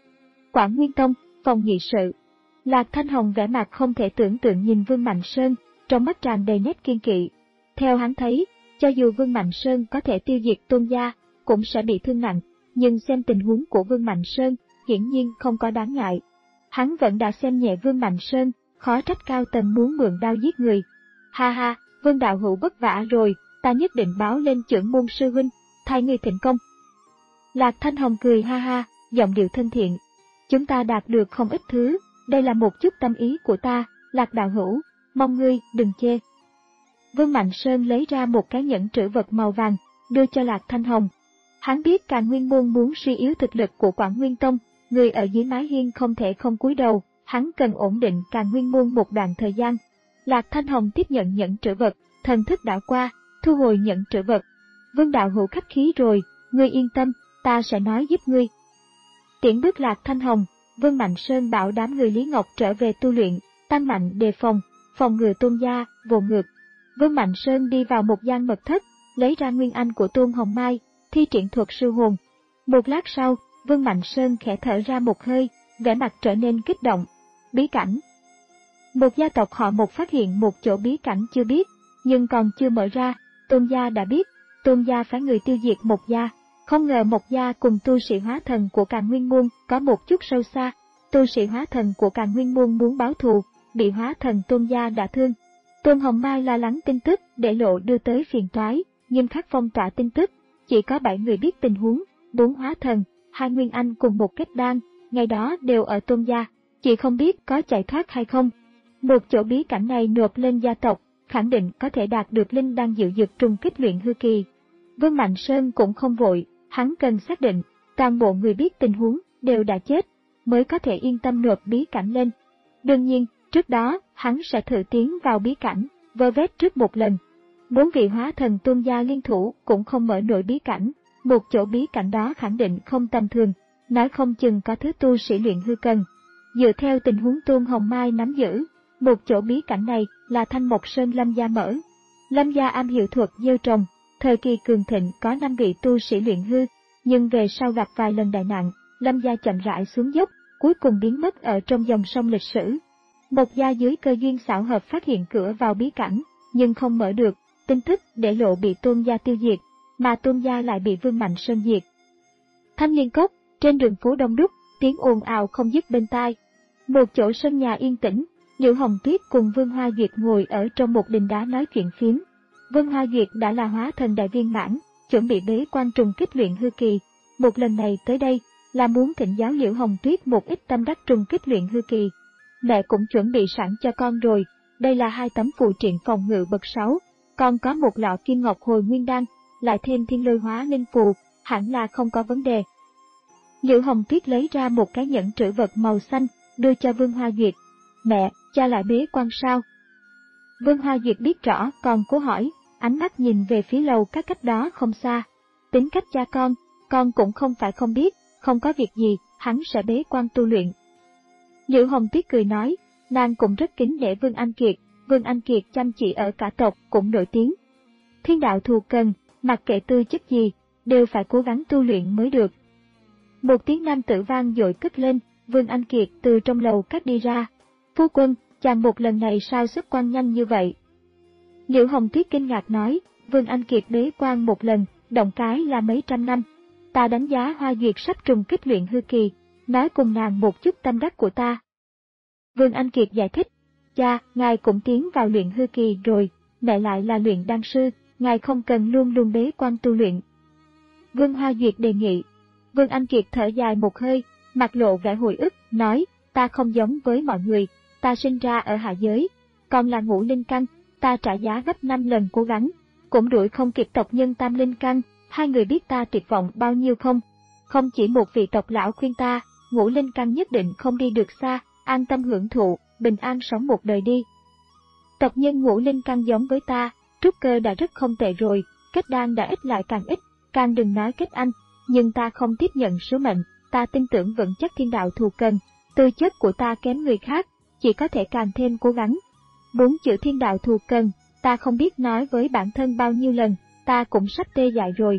Quảng Nguyên Tông, phòng nghị sự. Lạc Thanh Hồng vẻ mặt không thể tưởng tượng nhìn Vương Mạnh Sơn, trong mắt tràn đầy nét kiên kỵ. Theo hắn thấy, cho dù Vương Mạnh Sơn có thể tiêu diệt Tôn gia, cũng sẽ bị thương nặng, nhưng xem tình huống của Vương Mạnh Sơn, hiển nhiên không có đáng ngại. Hắn vẫn đã xem nhẹ Vương Mạnh Sơn, khó trách cao tầm muốn mượn đao giết người. Ha ha, Vương đạo hữu vất vả rồi, ta nhất định báo lên trưởng môn sư huynh, thay người thịnh công. Lạc Thanh Hồng cười ha ha, giọng điệu thân thiện. Chúng ta đạt được không ít thứ, đây là một chút tâm ý của ta, Lạc đạo hữu, mong ngươi đừng chê. Vương Mạnh Sơn lấy ra một cái nhẫn trữ vật màu vàng, đưa cho Lạc Thanh Hồng. Hắn biết Càn Nguyên môn muốn suy yếu thực lực của Quảng Nguyên Tông, người ở dưới mái hiên không thể không cúi đầu, hắn cần ổn định Càn Nguyên môn một đoạn thời gian. Lạc Thanh Hồng tiếp nhận nhẫn trữ vật, thần thức đảo qua, thu hồi nhẫn trữ vật. Vương đạo hữu khách khí rồi, ngươi yên tâm, ta sẽ nói giúp ngươi. Tiễn bước Lạc Thanh Hồng, Vương Mạnh Sơn bảo đám người Lý Ngọc trở về tu luyện, tăng mạnh đề phòng, phòng ngừa Tôn gia, vô ngược. Vương Mạnh Sơn đi vào một gian mật thất, lấy ra nguyên anh của Tôn Hồng Mai, thi triển thuật sư hồn. Một lát sau, Vương Mạnh Sơn khẽ thở ra một hơi, vẻ mặt trở nên kích động. Bí cảnh. Một gia tộc họ Một phát hiện một chỗ bí cảnh chưa biết, nhưng còn chưa mở ra, Tôn gia đã biết, Tôn gia phái người tiêu diệt Một gia. Không ngờ Một gia cùng tu sĩ hóa thần của Càn Nguyên môn có một chút sâu xa, tu sĩ hóa thần của Càn Nguyên môn muốn báo thù, bị hóa thần Tôn gia đã thương. Tôn Hồng Mai lo lắng tin tức để lộ đưa tới phiền toái, nghiêm khắc phong tỏa tin tức, chỉ có bảy người biết tình huống, bốn hóa thần, hai nguyên anh cùng một kết đan, ngày đó đều ở Tôn gia, chỉ không biết có chạy thoát hay không. Một chỗ bí cảnh này nộp lên gia tộc, khẳng định có thể đạt được linh đan diệu dược trùng kích luyện hư kỳ. Vương Mạnh Sơn cũng không vội, hắn cần xác định, toàn bộ người biết tình huống đều đã chết, mới có thể yên tâm nộp bí cảnh lên. Đương nhiên, trước đó, hắn sẽ thử tiến vào bí cảnh, vơ vét trước một lần. Bốn vị hóa thần Tôn gia liên thủ cũng không mở nổi bí cảnh, một chỗ bí cảnh đó khẳng định không tầm thường, nói không chừng có thứ tu sĩ luyện hư cần. Dựa theo tình huống Tôn Hồng Mai nắm giữ, một chỗ bí cảnh này là Thanh Mộc Sơn Lâm gia mở. Lâm gia am hiểu thuật gieo trồng, Thời kỳ cường thịnh có năm vị tu sĩ luyện hư, nhưng về sau gặp vài lần đại nạn, Lâm gia chậm rãi xuống dốc, cuối cùng biến mất ở trong dòng sông lịch sử. Mộc gia dưới cơ duyên xảo hợp phát hiện cửa vào bí cảnh, nhưng không mở được, tin tức để lộ bị Tôn gia tiêu diệt, mà Tôn gia lại bị Vương Mạnh Sơn diệt. Thanh Liên Cốc, trên đường phố đông đúc, tiếng ồn ào không dứt bên tai. Một chỗ sân nhà yên tĩnh, Liễu Hồng Tuyết cùng Vương Hoa Duyệt ngồi ở trong một đình đá nói chuyện phiếm. Vương Hoa Duyệt đã là hóa thần đại viên mãn, chuẩn bị bế quan trùng kích luyện hư kỳ. Một lần này tới đây là muốn thỉnh giáo Liễu Hồng Tuyết một ít tâm đắc trùng kích luyện hư kỳ. Mẹ cũng chuẩn bị sẵn cho con rồi, đây là hai tấm phù triện phòng ngự bậc sáu, còn có một lọ kim ngọc hồi nguyên đan, lại thêm thiên lôi hóa linh phù, hẳn là không có vấn đề. Liễu Hồng Tuyết lấy ra một cái nhẫn trữ vật màu xanh, đưa cho Vương Hoa Duyệt. Mẹ, cha lại bế quan sao? Vương Hoa Duyệt biết rõ, còn cố hỏi, ánh mắt nhìn về phía lầu các cách đó không xa. Tính cách cha con, con cũng không phải không biết, không có việc gì, hắn sẽ bế quan tu luyện. Liễu Hồng Tuyết cười nói, nàng cũng rất kính nể Vương Anh Kiệt, Vương Anh Kiệt chăm chỉ ở cả tộc cũng nổi tiếng. Thiên đạo thù cần, mặc kệ tư chất gì, đều phải cố gắng tu luyện mới được. Một tiếng nam tử vang dội cất lên, Vương Anh Kiệt từ trong lầu các đi ra. Phu quân, chàng một lần này sao xuất quan nhanh như vậy? Liễu Hồng Tuyết kinh ngạc nói, Vương Anh Kiệt bế quan một lần, động cái là mấy trăm năm. Ta đánh giá Hoa Duyệt sắp trùng kích luyện hư kỳ, nói cùng nàng một chút tâm đắc của ta. Vương Anh Kiệt giải thích, cha, ngài cũng tiến vào luyện hư kỳ rồi, mẹ lại là luyện đan sư, ngài không cần luôn luôn bế quan tu luyện. Vương Hoa Duyệt đề nghị. Vương Anh Kiệt thở dài một hơi, mặt lộ vẻ hồi ức, nói, ta không giống với mọi người, ta sinh ra ở hạ giới, còn là ngũ linh căn, ta trả giá gấp năm lần cố gắng, cũng đuổi không kịp tộc nhân tam linh căn, hai người biết ta tuyệt vọng bao nhiêu không? Không chỉ một vị tộc lão khuyên ta, ngũ linh căn nhất định không đi được xa, an tâm hưởng thụ, bình an sống một đời đi. Tộc nhân ngũ linh căn giống với ta, trúc cơ đã rất không tệ rồi, kết đan đã ít lại càng ít, càng đừng nói kết anh, nhưng ta không tiếp nhận số mệnh, ta tin tưởng vững chắc thiên đạo thù cần, tư chất của ta kém người khác, chỉ có thể càng thêm cố gắng. Muốn chữa thiên đạo thù cần, ta không biết nói với bản thân bao nhiêu lần, ta cũng sắp tê dại rồi.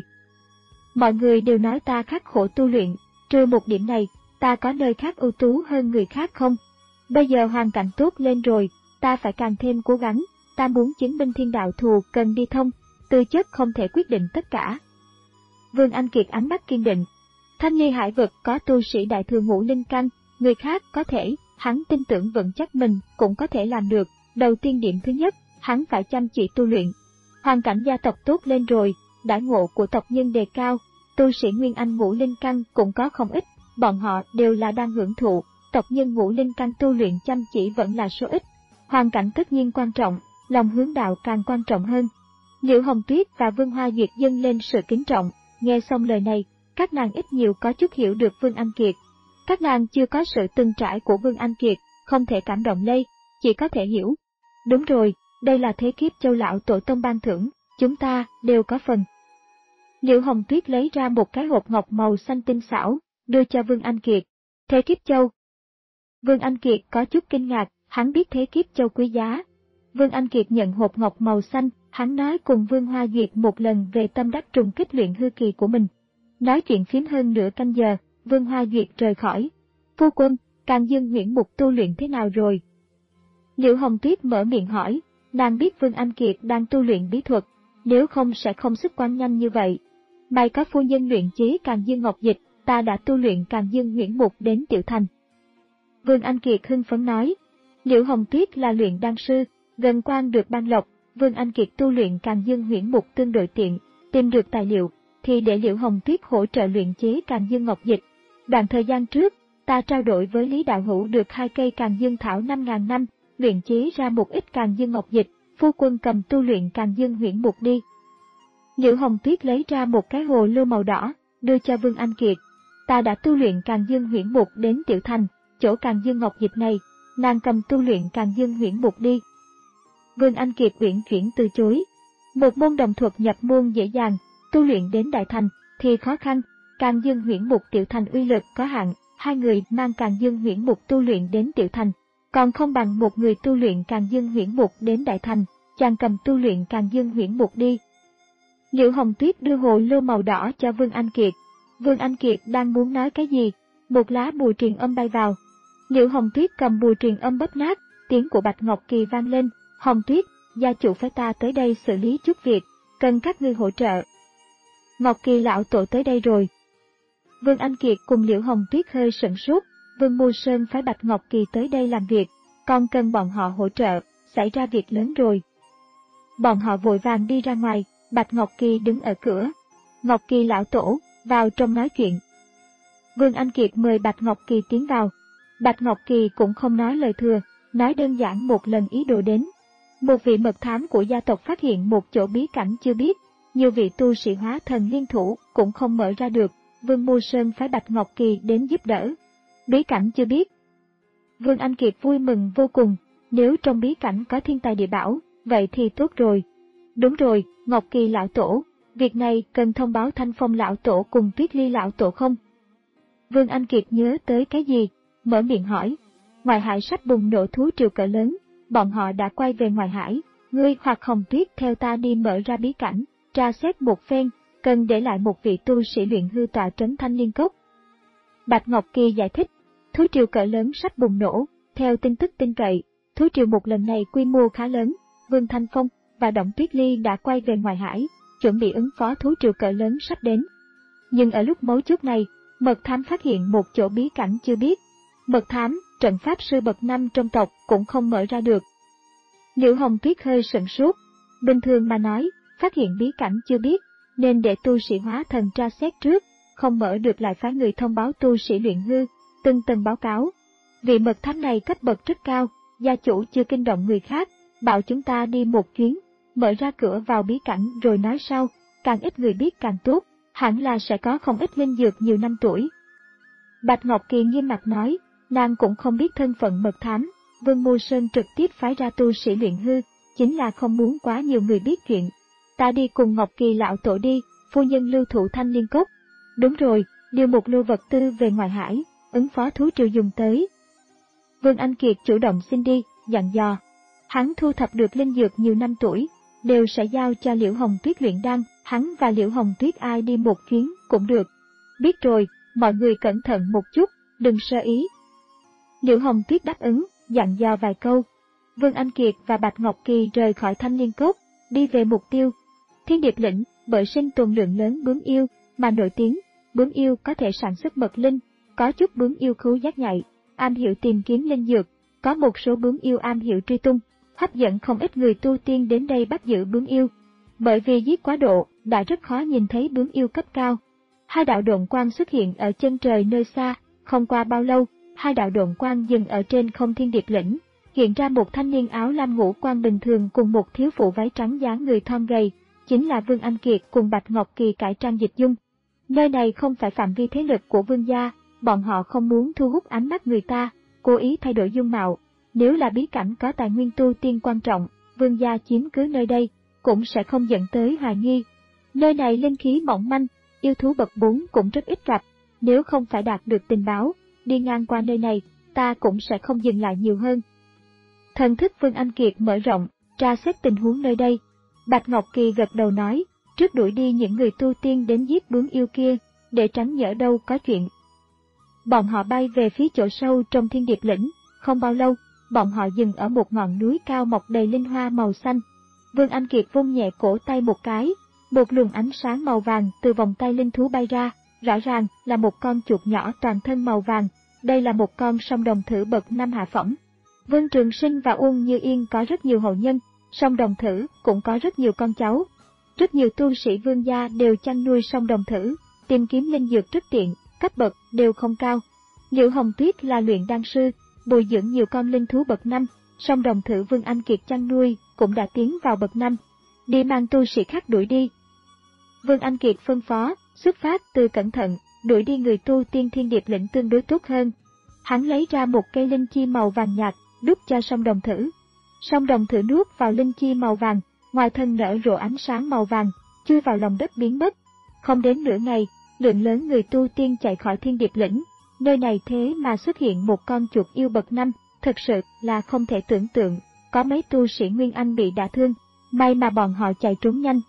Mọi người đều nói ta khắc khổ tu luyện, trừ một điểm này, ta có nơi khác ưu tú hơn người khác không? Bây giờ hoàn cảnh tốt lên rồi, ta phải càng thêm cố gắng, ta muốn chứng minh thiên đạo thù cần đi thông, tư chất không thể quyết định tất cả. Vương Anh Kiệt ánh mắt kiên định. Thanh Ly Hải vực có tu sĩ đại thừa ngũ linh căn, người khác có thể, hắn tin tưởng vững chắc mình cũng có thể làm được. Đầu tiên điểm thứ nhất, hắn phải chăm chỉ tu luyện. Hoàn cảnh gia tộc tốt lên rồi, đãi ngộ của tộc nhân đề cao, tu sĩ Nguyên Anh ngũ linh căn cũng có không ít, bọn họ đều là đang hưởng thụ, tộc nhân ngũ linh căn tu luyện chăm chỉ vẫn là số ít. Hoàn cảnh tất nhiên quan trọng, lòng hướng đạo càng quan trọng hơn. Liễu Hồng Tuyết và Vương Hoa Duyệt dâng lên sự kính trọng, nghe xong lời này, các nàng ít nhiều có chút hiểu được Vương Anh Kiệt. Các nàng chưa có sự từng trải của Vương Anh Kiệt, không thể cảm động lây, chỉ có thể hiểu. Đúng rồi, đây là thế kiếp châu lão tổ tông ban thưởng, chúng ta đều có phần. Liễu Hồng Tuyết lấy ra một cái hộp ngọc màu xanh tinh xảo, đưa cho Vương Anh Kiệt. Thế kiếp châu. Vương Anh Kiệt có chút kinh ngạc, hắn biết thế kiếp châu quý giá. Vương Anh Kiệt nhận hộp ngọc màu xanh, hắn nói cùng Vương Hoa Duyệt một lần về tâm đắc trùng kích luyện hư kỳ của mình. Nói chuyện phím hơn nửa canh giờ, Vương Hoa Duyệt rời khỏi. Phu quân, Càn Dương Huyễn Mục tu luyện thế nào rồi? Liễu Hồng Tuyết mở miệng hỏi, nàng biết Vương Anh Kiệt đang tu luyện bí thuật, nếu không sẽ không xuất quan nhanh như vậy. May có phu nhân luyện chế Càn Dương Ngọc Dịch, ta đã tu luyện Càn Dương Huyễn Mục đến tiểu thành. Vương Anh Kiệt hưng phấn nói, Liễu Hồng Tuyết là luyện đan sư, gần quan được ban lộc, Vương Anh Kiệt tu luyện Càn Dương Huyễn Mục tương đối tiện, tìm được tài liệu, thì để Liễu Hồng Tuyết hỗ trợ luyện chế Càn Dương Ngọc Dịch. Đoạn thời gian trước, ta trao đổi với Lý Đạo Hữu được hai cây Càn Dương Thảo năm ngàn năm, luyện chế ra một ít Càn Dương Ngọc Dịch, phu quân cầm tu luyện Càn Dương Huyễn Mục đi. Liễu Hồng Tuyết lấy ra một cái hồ lô màu đỏ, đưa cho Vương Anh Kiệt. Ta đã tu luyện Càn Dương Huyễn Mục đến tiểu thành, chỗ Càn Dương Ngọc Dịch này, nàng cầm tu luyện Càn Dương Huyễn Mục đi. Vương Anh Kiệt uyển chuyển từ chối. Một môn đồng thuật nhập môn dễ dàng, tu luyện đến đại thành thì khó khăn, Càn Dương Huyễn Mục tiểu thành uy lực có hạn, hai người mang Càn Dương Huyễn Mục tu luyện đến tiểu thành, còn không bằng một người tu luyện Càn Dương Huyễn Mục đến đại thành, chàng cầm tu luyện Càn Dương Huyễn Mục đi. Liễu Hồng Tuyết đưa hồ lô màu đỏ cho Vương Anh Kiệt. Vương Anh Kiệt đang muốn nói cái gì, một lá bùa truyền âm bay vào. Liễu Hồng Tuyết cầm bùa truyền âm bóp nát, tiếng của Bạch Ngọc Kỳ vang lên, Hồng Tuyết, gia chủ phái ta tới đây xử lý chút việc, cần các ngươi hỗ trợ. Ngọc Kỳ lão tổ tới đây rồi. Vương Anh Kiệt cùng Liễu Hồng Tuyết hơi sửng sốt, Vương Mưu Sơn phái Bạch Ngọc Kỳ tới đây làm việc, còn cần bọn họ hỗ trợ, xảy ra việc lớn rồi. Bọn họ vội vàng đi ra ngoài, Bạch Ngọc Kỳ đứng ở cửa. Ngọc Kỳ lão tổ, vào trong nói chuyện. Vương Anh Kiệt mời Bạch Ngọc Kỳ tiến vào. Bạch Ngọc Kỳ cũng không nói lời thừa, nói đơn giản một lần ý đồ đến. Một vị mật thám của gia tộc phát hiện một chỗ bí cảnh chưa biết, nhiều vị tu sĩ hóa thần liên thủ cũng không mở ra được, Vương Mưu Sơn phái Bạch Ngọc Kỳ đến giúp đỡ. Bí cảnh chưa biết. Vương Anh Kiệt vui mừng vô cùng, nếu trong bí cảnh có thiên tài địa bảo, vậy thì tốt rồi. Đúng rồi, Ngọc Kỳ lão tổ, việc này cần thông báo Thanh Phong lão tổ cùng Tuyết Ly lão tổ không? Vương Anh Kiệt nhớ tới cái gì, mở miệng hỏi. Ngoài hải sắp bùng nổ thú triều cỡ lớn, bọn họ đã quay về ngoài hải, ngươi hoặc Hồng Tuyết theo ta đi mở ra bí cảnh, tra xét một phen, cần để lại một vị tu sĩ luyện hư tọa trấn Thanh Liên Cốc. Bạch Ngọc Kỳ giải thích, thú triều cỡ lớn sắp bùng nổ, theo tin tức tin cậy, thú triều một lần này quy mô khá lớn, Vương Thanh Phong và Động Tuyết Ly đã quay về ngoài hải, chuẩn bị ứng phó thú triều cỡ lớn sắp đến. Nhưng ở lúc mấu chốt này, mật thám phát hiện một chỗ bí cảnh chưa biết. Mật thám, trận pháp sư bậc năm trong tộc cũng không mở ra được. Liễu Hồng Tuyết hơi sửng sốt. Bình thường mà nói, phát hiện bí cảnh chưa biết, nên để tu sĩ hóa thần tra xét trước, không mở được lại phái người thông báo tu sĩ luyện hư, từng tầng báo cáo. Vị mật thám này cấp bậc rất cao, gia chủ chưa kinh động người khác, bảo chúng ta đi một chuyến, mở ra cửa vào bí cảnh rồi nói sau, càng ít người biết càng tốt, hẳn là sẽ có không ít linh dược nhiều năm tuổi. Bạch Ngọc Kỳ nghiêm mặt nói, nàng cũng không biết thân phận mật thám, Vương Mưu Sơn trực tiếp phái ra tu sĩ luyện hư, chính là không muốn quá nhiều người biết chuyện. Ta đi cùng Ngọc Kỳ lão tổ đi, phu nhân lưu thủ Thanh Liên Cốc. Đúng rồi, điều một lưu vật tư về ngoài hải, ứng phó thú triều dùng tới. Vương Anh Kiệt chủ động xin đi, dặn dò. Hắn thu thập được linh dược nhiều năm tuổi, đều sẽ giao cho Liễu Hồng Tuyết luyện đan, hắn và Liễu Hồng Tuyết ai đi một chuyến cũng được. Biết rồi, mọi người cẩn thận một chút, đừng sơ ý. Liễu Hồng Tuyết đáp ứng, dặn dò vài câu. Vương Anh Kiệt và Bạch Ngọc Kỳ rời khỏi Thanh Liên Cốc, đi về mục tiêu. Thiên Điệp Lĩnh, bởi sinh tồn lượng lớn bướm yêu mà nổi tiếng, bướm yêu có thể sản xuất mật linh, có chút bướm yêu khứu giác nhạy, am hiểu tìm kiếm linh dược, có một số bướm yêu am hiểu truy tung, hấp dẫn không ít người tu tiên đến đây bắt giữ bướm yêu. Bởi vì giết quá độ, đã rất khó nhìn thấy bướm yêu cấp cao. Hai đạo độn quang xuất hiện ở chân trời nơi xa, không qua bao lâu, hai đạo độn quang dừng ở trên không Thiên Điệp Lĩnh, hiện ra một thanh niên áo lam ngũ quan bình thường cùng một thiếu phụ váy trắng dáng người thon gầy, chính là Vương Anh Kiệt cùng Bạch Ngọc Kỳ cải trang dịch dung. Nơi này không phải phạm vi thế lực của Vương gia, bọn họ không muốn thu hút ánh mắt người ta, cố ý thay đổi dung mạo. Nếu là bí cảnh có tài nguyên tu tiên quan trọng, Vương gia chiếm cứ nơi đây, cũng sẽ không dẫn tới hoài nghi. Nơi này linh khí mỏng manh, yêu thú bậc bốn cũng rất ít gặp, nếu không phải đạt được tình báo, đi ngang qua nơi này, ta cũng sẽ không dừng lại nhiều hơn. Thần thức Vương Anh Kiệt mở rộng, tra xét tình huống nơi đây. Bạch Ngọc Kỳ gật đầu nói, trước đuổi đi những người tu tiên đến giết bướm yêu kia, để tránh nhỡ đâu có chuyện. Bọn họ bay về phía chỗ sâu trong Thiên Điệp Lĩnh, không bao lâu, bọn họ dừng ở một ngọn núi cao mọc đầy linh hoa màu xanh. Vương Anh Kiệt vung nhẹ cổ tay một cái, một luồng ánh sáng màu vàng từ vòng tay linh thú bay ra, rõ ràng là một con chuột nhỏ toàn thân màu vàng, đây là một con song đồng thử bậc năm hạ phẩm. Vương Trường Sinh và Uông Như Yên có rất nhiều hậu nhân, song đồng thử cũng có rất nhiều con cháu. Rất nhiều tu sĩ Vương gia đều chăn nuôi song đồng thử, tìm kiếm linh dược rất tiện, cấp bậc đều không cao. Liễu Hồng Tuyết là luyện đan sư, bồi dưỡng nhiều con linh thú bậc năm, song đồng thử Vương Anh Kiệt chăn nuôi cũng đã tiến vào bậc năm. Đi mang tu sĩ khác đuổi đi. Vương Anh Kiệt phân phó, xuất phát từ cẩn thận, đuổi đi người tu tiên Thiên Điệp Lĩnh tương đối tốt hơn. Hắn lấy ra một cây linh chi màu vàng nhạt, đút cho song đồng thử. Song đồng thử nuốt vào linh chi màu vàng, ngoài thân nở rộ ánh sáng màu vàng, chui vào lòng đất biến mất. Không đến nửa ngày, lượng lớn người tu tiên chạy khỏi Thiên Điệp Lĩnh. Nơi này thế mà xuất hiện một con chuột yêu bậc năm, thật sự là không thể tưởng tượng. Có mấy tu sĩ Nguyên Anh bị đả thương, may mà bọn họ chạy trốn nhanh.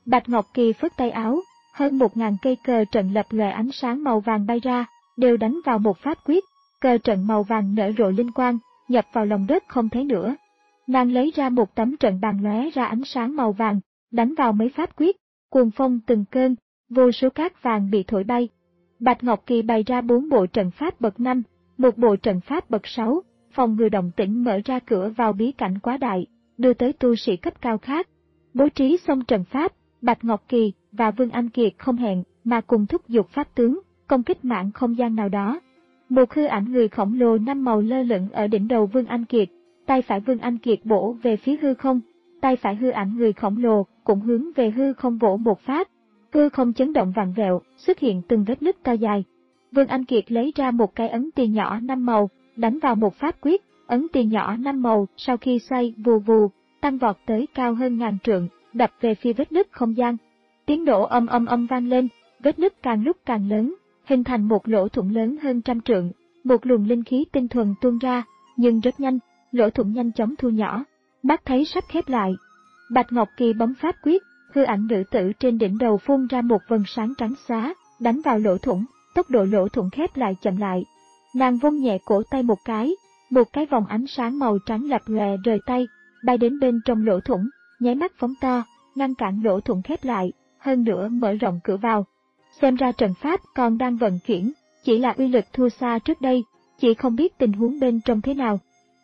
Bạch Ngọc Kỳ phất tay áo, hơn một ngàn cây cờ trận lập lòe ánh sáng màu vàng bay ra, đều đánh vào một pháp quyết, cờ trận màu vàng nở rộ linh quang, nhập vào lòng đất không thấy nữa. Nàng lấy ra một tấm trận bàn lóe ra ánh sáng màu vàng, đánh vào mấy pháp quyết, cuồng phong từng cơn, vô số cát vàng bị thổi bay. Bạch Ngọc Kỳ bày ra bốn bộ trận pháp bậc năm, một bộ trận pháp bậc sáu, phòng ngừa động tĩnh mở ra cửa vào bí cảnh quá đại, đưa tới tu sĩ cấp cao khác. Bố trí xong trận pháp, Bạch Ngọc Kỳ và Vương Anh Kiệt không hẹn mà cùng thúc giục pháp tướng, công kích mảng không gian nào đó. Một hư ảnh người khổng lồ năm màu lơ lửng ở đỉnh đầu Vương Anh Kiệt, tay phải Vương Anh Kiệt bổ về phía hư không, tay phải hư ảnh người khổng lồ cũng hướng về hư không vỗ một phát. Hư không chấn động vặn vẹo, xuất hiện từng vết nứt to dài. Vương Anh Kiệt lấy ra một cái ấn tiền nhỏ năm màu, đánh vào một pháp quyết, ấn tiền nhỏ năm màu sau khi xoay vù vù, tăng vọt tới cao hơn ngàn trượng, đập về phía vết nứt không gian. Tiếng nổ âm âm âm vang lên, vết nứt càng lúc càng lớn, hình thành một lỗ thủng lớn hơn trăm trượng, một luồng linh khí tinh thuần tuôn ra, nhưng rất nhanh, lỗ thủng nhanh chóng thu nhỏ, mắt thấy sắp khép lại. Bạch Ngọc Kỳ bấm pháp quyết, hư ảnh nữ tử trên đỉnh đầu phun ra một vầng sáng trắng xóa, đánh vào lỗ thủng, tốc độ lỗ thủng khép lại chậm lại. Nàng vung nhẹ cổ tay một cái, một cái vòng ánh sáng màu trắng lập lòe rời tay, bay đến bên trong lỗ thủng, nháy mắt phóng to, ngăn cản lỗ thủng khép lại, hơn nữa mở rộng cửa vào. Xem ra trận pháp còn đang vận chuyển, chỉ là uy lực thua xa trước đây, chỉ không biết tình huống bên trong thế nào.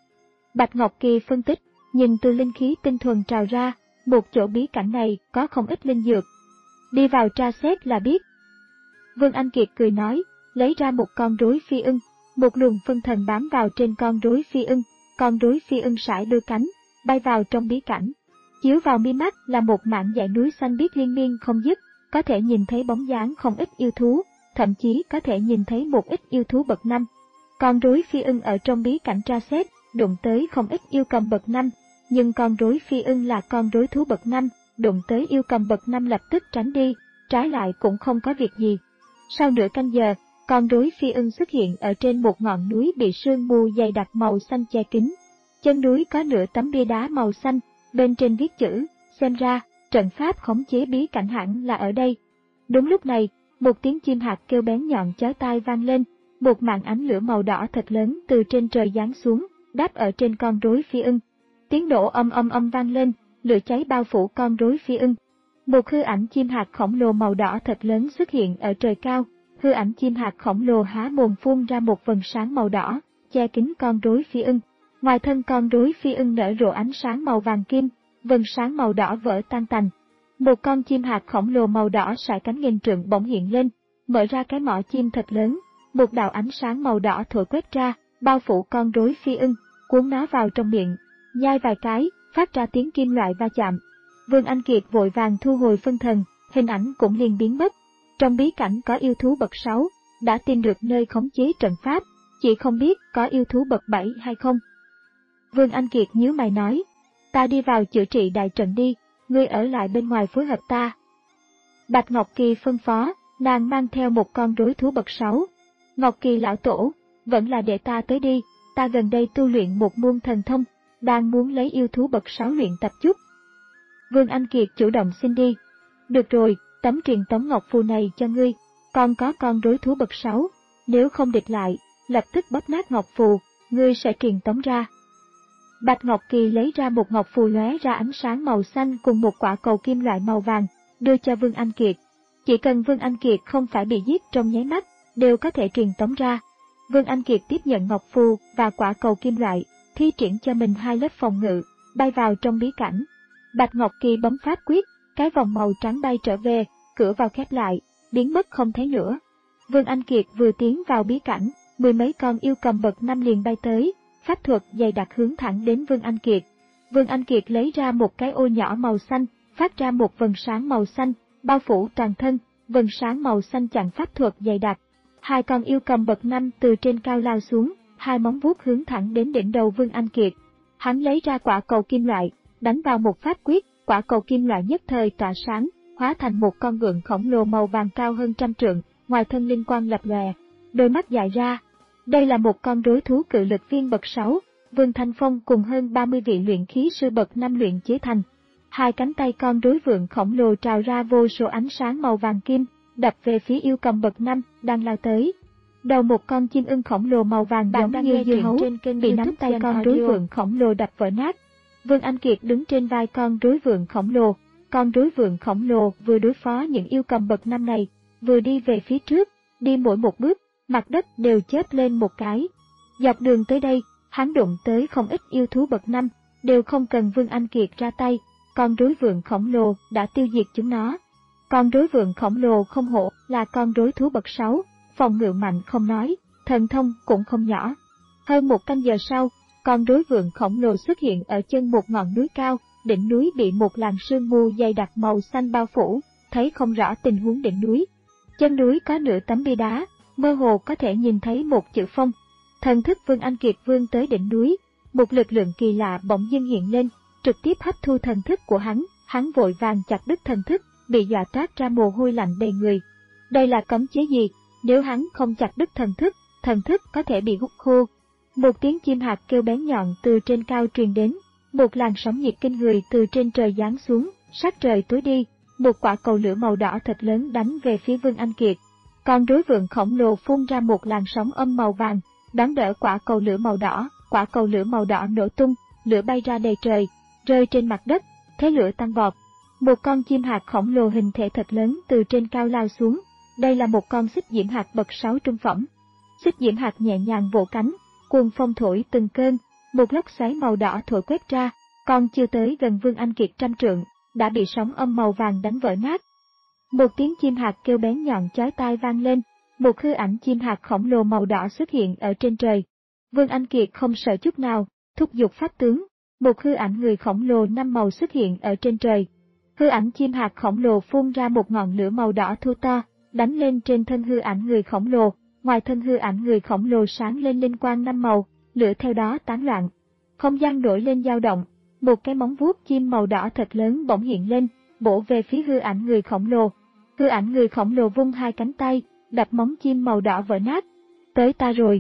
Bạch Ngọc Kỳ phân tích, nhìn từ linh khí tinh thuần trào ra, một chỗ bí cảnh này có không ít linh dược. Đi vào tra xét là biết. Vương Anh Kiệt cười nói, lấy ra một con rối phi ưng, một luồng phân thần bám vào trên con rối phi ưng, con rối phi ưng sải đôi cánh, bay vào trong bí cảnh. Chiếu vào mi mắt là một mảng dãy núi xanh biếc liên miên không dứt, có thể nhìn thấy bóng dáng không ít yêu thú, thậm chí có thể nhìn thấy một ít yêu thú bậc năm. Con rối phi ưng ở trong bí cảnh tra xét, đụng tới không ít yêu cầm bậc năm, nhưng con rối phi ưng là con rối thú bậc năm, đụng tới yêu cầm bậc năm lập tức tránh đi, trái lại cũng không có việc gì. Sau nửa canh giờ, con rối phi ưng xuất hiện ở trên một ngọn núi bị sương mù dày đặc màu xanh che kín. Chân núi có nửa tấm bia đá màu xanh, bên trên viết chữ, xem ra, trận pháp khống chế bí cảnh hẳn là ở đây. Đúng lúc này, một tiếng chim hạt kêu bén nhọn chói tai vang lên, một màn ánh lửa màu đỏ thật lớn từ trên trời giáng xuống, đáp ở trên con rối phi ưng. Tiếng nổ âm âm âm vang lên, lửa cháy bao phủ con rối phi ưng. Một hư ảnh chim hạt khổng lồ màu đỏ thật lớn xuất hiện ở trời cao, hư ảnh chim hạt khổng lồ há mồm phun ra một vầng sáng màu đỏ, che kín con rối phi ưng. Ngoài thân con rối phi ưng nở rộ ánh sáng màu vàng kim, vầng sáng màu đỏ vỡ tan tành. Một con chim hạt khổng lồ màu đỏ sải cánh nghìn trượng bỗng hiện lên, mở ra cái mỏ chim thật lớn, một đạo ánh sáng màu đỏ thổi quét ra, bao phủ con rối phi ưng, cuốn nó vào trong miệng, nhai vài cái, phát ra tiếng kim loại va chạm. Vương Anh Kiệt vội vàng thu hồi phân thần, hình ảnh cũng liền biến mất. Trong bí cảnh có yêu thú bậc sáu, đã tìm được nơi khống chế trận pháp, chỉ không biết có yêu thú bậc bảy hay không. Vương Anh Kiệt nhíu mày nói, ta đi vào chữa trị đại trận đi, ngươi ở lại bên ngoài phối hợp ta. Bạch Ngọc Kỳ phân phó, nàng mang theo một con rối thú bậc sáu. Ngọc Kỳ lão tổ, vẫn là để ta tới đi, ta gần đây tu luyện một môn thần thông, đang muốn lấy yêu thú bậc sáu luyện tập chút. Vương Anh Kiệt chủ động xin đi. Được rồi, tấm truyền tống ngọc phù này cho ngươi, còn có con rối thú bậc sáu, nếu không địch lại, lập tức bóp nát ngọc phù, ngươi sẽ truyền tống ra. Bạch Ngọc Kỳ lấy ra một ngọc phù lóe ra ánh sáng màu xanh cùng một quả cầu kim loại màu vàng, đưa cho Vương Anh Kiệt. Chỉ cần Vương Anh Kiệt không phải bị giết trong nháy mắt, đều có thể truyền tống ra. Vương Anh Kiệt tiếp nhận ngọc phù và quả cầu kim loại, thi triển cho mình hai lớp phòng ngự, bay vào trong bí cảnh. Bạch Ngọc Kỳ bấm pháp quyết, cái vòng màu trắng bay trở về, cửa vào khép lại, biến mất không thấy nữa. Vương Anh Kiệt vừa tiến vào bí cảnh, mười mấy con yêu cầm bậc năm liền bay tới, pháp thuật dày đặc hướng thẳng đến Vương Anh Kiệt. Vương Anh Kiệt lấy ra một cái ô nhỏ màu xanh, phát ra một vầng sáng màu xanh, bao phủ toàn thân, vầng sáng màu xanh chặn pháp thuật dày đặc. Hai con yêu cầm bậc năm từ trên cao lao xuống, hai móng vuốt hướng thẳng đến đỉnh đầu Vương Anh Kiệt. Hắn lấy ra quả cầu kim loại, đánh vào một pháp quyết, quả cầu kim loại nhất thời tỏa sáng, hóa thành một con ngựa khổng lồ màu vàng cao hơn trăm trượng, ngoài thân linh quang lập lòe, đôi mắt dài ra. Đây là một con rối thú cự lực viên bậc sáu, Vương Thanh Phong cùng hơn ba mươi vị luyện khí sư bậc năm luyện chế thành. hai cánh tay con rối vượn khổng lồ trào ra vô số ánh sáng màu vàng kim, đập về phía yêu cầm bậc năm đang lao tới. Đầu một con chim ưng khổng lồ màu vàng giống như dưa hấu, bị nắm tay con rối vượn khổng lồ đập vỡ nát. Vương Anh Kiệt đứng trên vai con rối vượn khổng lồ. Con rối vượn khổng lồ vừa đối phó những yêu cầm bậc năm này, vừa đi về phía trước, đi mỗi một bước, mặt đất đều chớp lên một cái. Dọc đường tới đây, hắn đụng tới không ít yêu thú bậc năm, đều không cần Vương Anh Kiệt ra tay, con rối vượn khổng lồ đã tiêu diệt chúng nó. Con rối vượn khổng lồ không hổ là con rối thú bậc sáu, phòng ngự mạnh không nói, thần thông cũng không nhỏ. Hơn một canh giờ sau, con rối vượn khổng lồ xuất hiện ở chân một ngọn núi cao, đỉnh núi bị một làn sương mù dày đặc màu xanh bao phủ, thấy không rõ tình huống đỉnh núi. Chân núi có nửa tấm bia đá, mơ hồ có thể nhìn thấy một chữ phong. Thần thức Vương Anh Kiệt vươn tới đỉnh núi, một lực lượng kỳ lạ bỗng dưng hiện lên, trực tiếp hấp thu thần thức của hắn, hắn vội vàng chặt đứt thần thức, bị dọa toát ra mồ hôi lạnh đầy người. Đây là cấm chế gì? Nếu hắn không chặt đứt thần thức, thần thức có thể bị hút khô. Một tiếng chim hạt kêu bén nhọn từ trên cao truyền đến, một làn sóng nhiệt kinh người từ trên trời giáng xuống, sắc trời tối đi, một quả cầu lửa màu đỏ thật lớn đánh về phía Vương Anh Kiệt. Con rối vượn khổng lồ phun ra một làn sóng âm màu vàng, đón đỡ quả cầu lửa màu đỏ, quả cầu lửa màu đỏ nổ tung, lửa bay ra đầy trời, rơi trên mặt đất, thế lửa tăng vọt. Một con chim hạt khổng lồ hình thể thật lớn từ trên cao lao xuống, đây là một con xích diễm hạt bậc sáu trung phẩm. Xích diễm hạt nhẹ nhàng vỗ cánh, cuồng phong thổi từng cơn, một lốc xoáy màu đỏ thổi quét ra, còn chưa tới gần Vương Anh Kiệt trăm trượng, đã bị sóng âm màu vàng đánh vỡ nát. Một tiếng chim hạt kêu bén nhọn chói tai vang lên, một hư ảnh chim hạt khổng lồ màu đỏ xuất hiện ở trên trời. Vương Anh Kiệt không sợ chút nào, thúc giục pháp tướng, một hư ảnh người khổng lồ năm màu xuất hiện ở trên trời. Hư ảnh chim hạt khổng lồ phun ra một ngọn lửa màu đỏ thô to, đánh lên trên thân hư ảnh người khổng lồ, ngoài thân hư ảnh người khổng lồ sáng lên linh quang năm màu, lửa theo đó tán loạn. Không gian nổi lên dao động, một cái móng vuốt chim màu đỏ thật lớn bỗng hiện lên, bổ về phía hư ảnh người khổng lồ. Hư ảnh người khổng lồ vung hai cánh tay, đập móng chim màu đỏ vỡ nát. Tới ta rồi.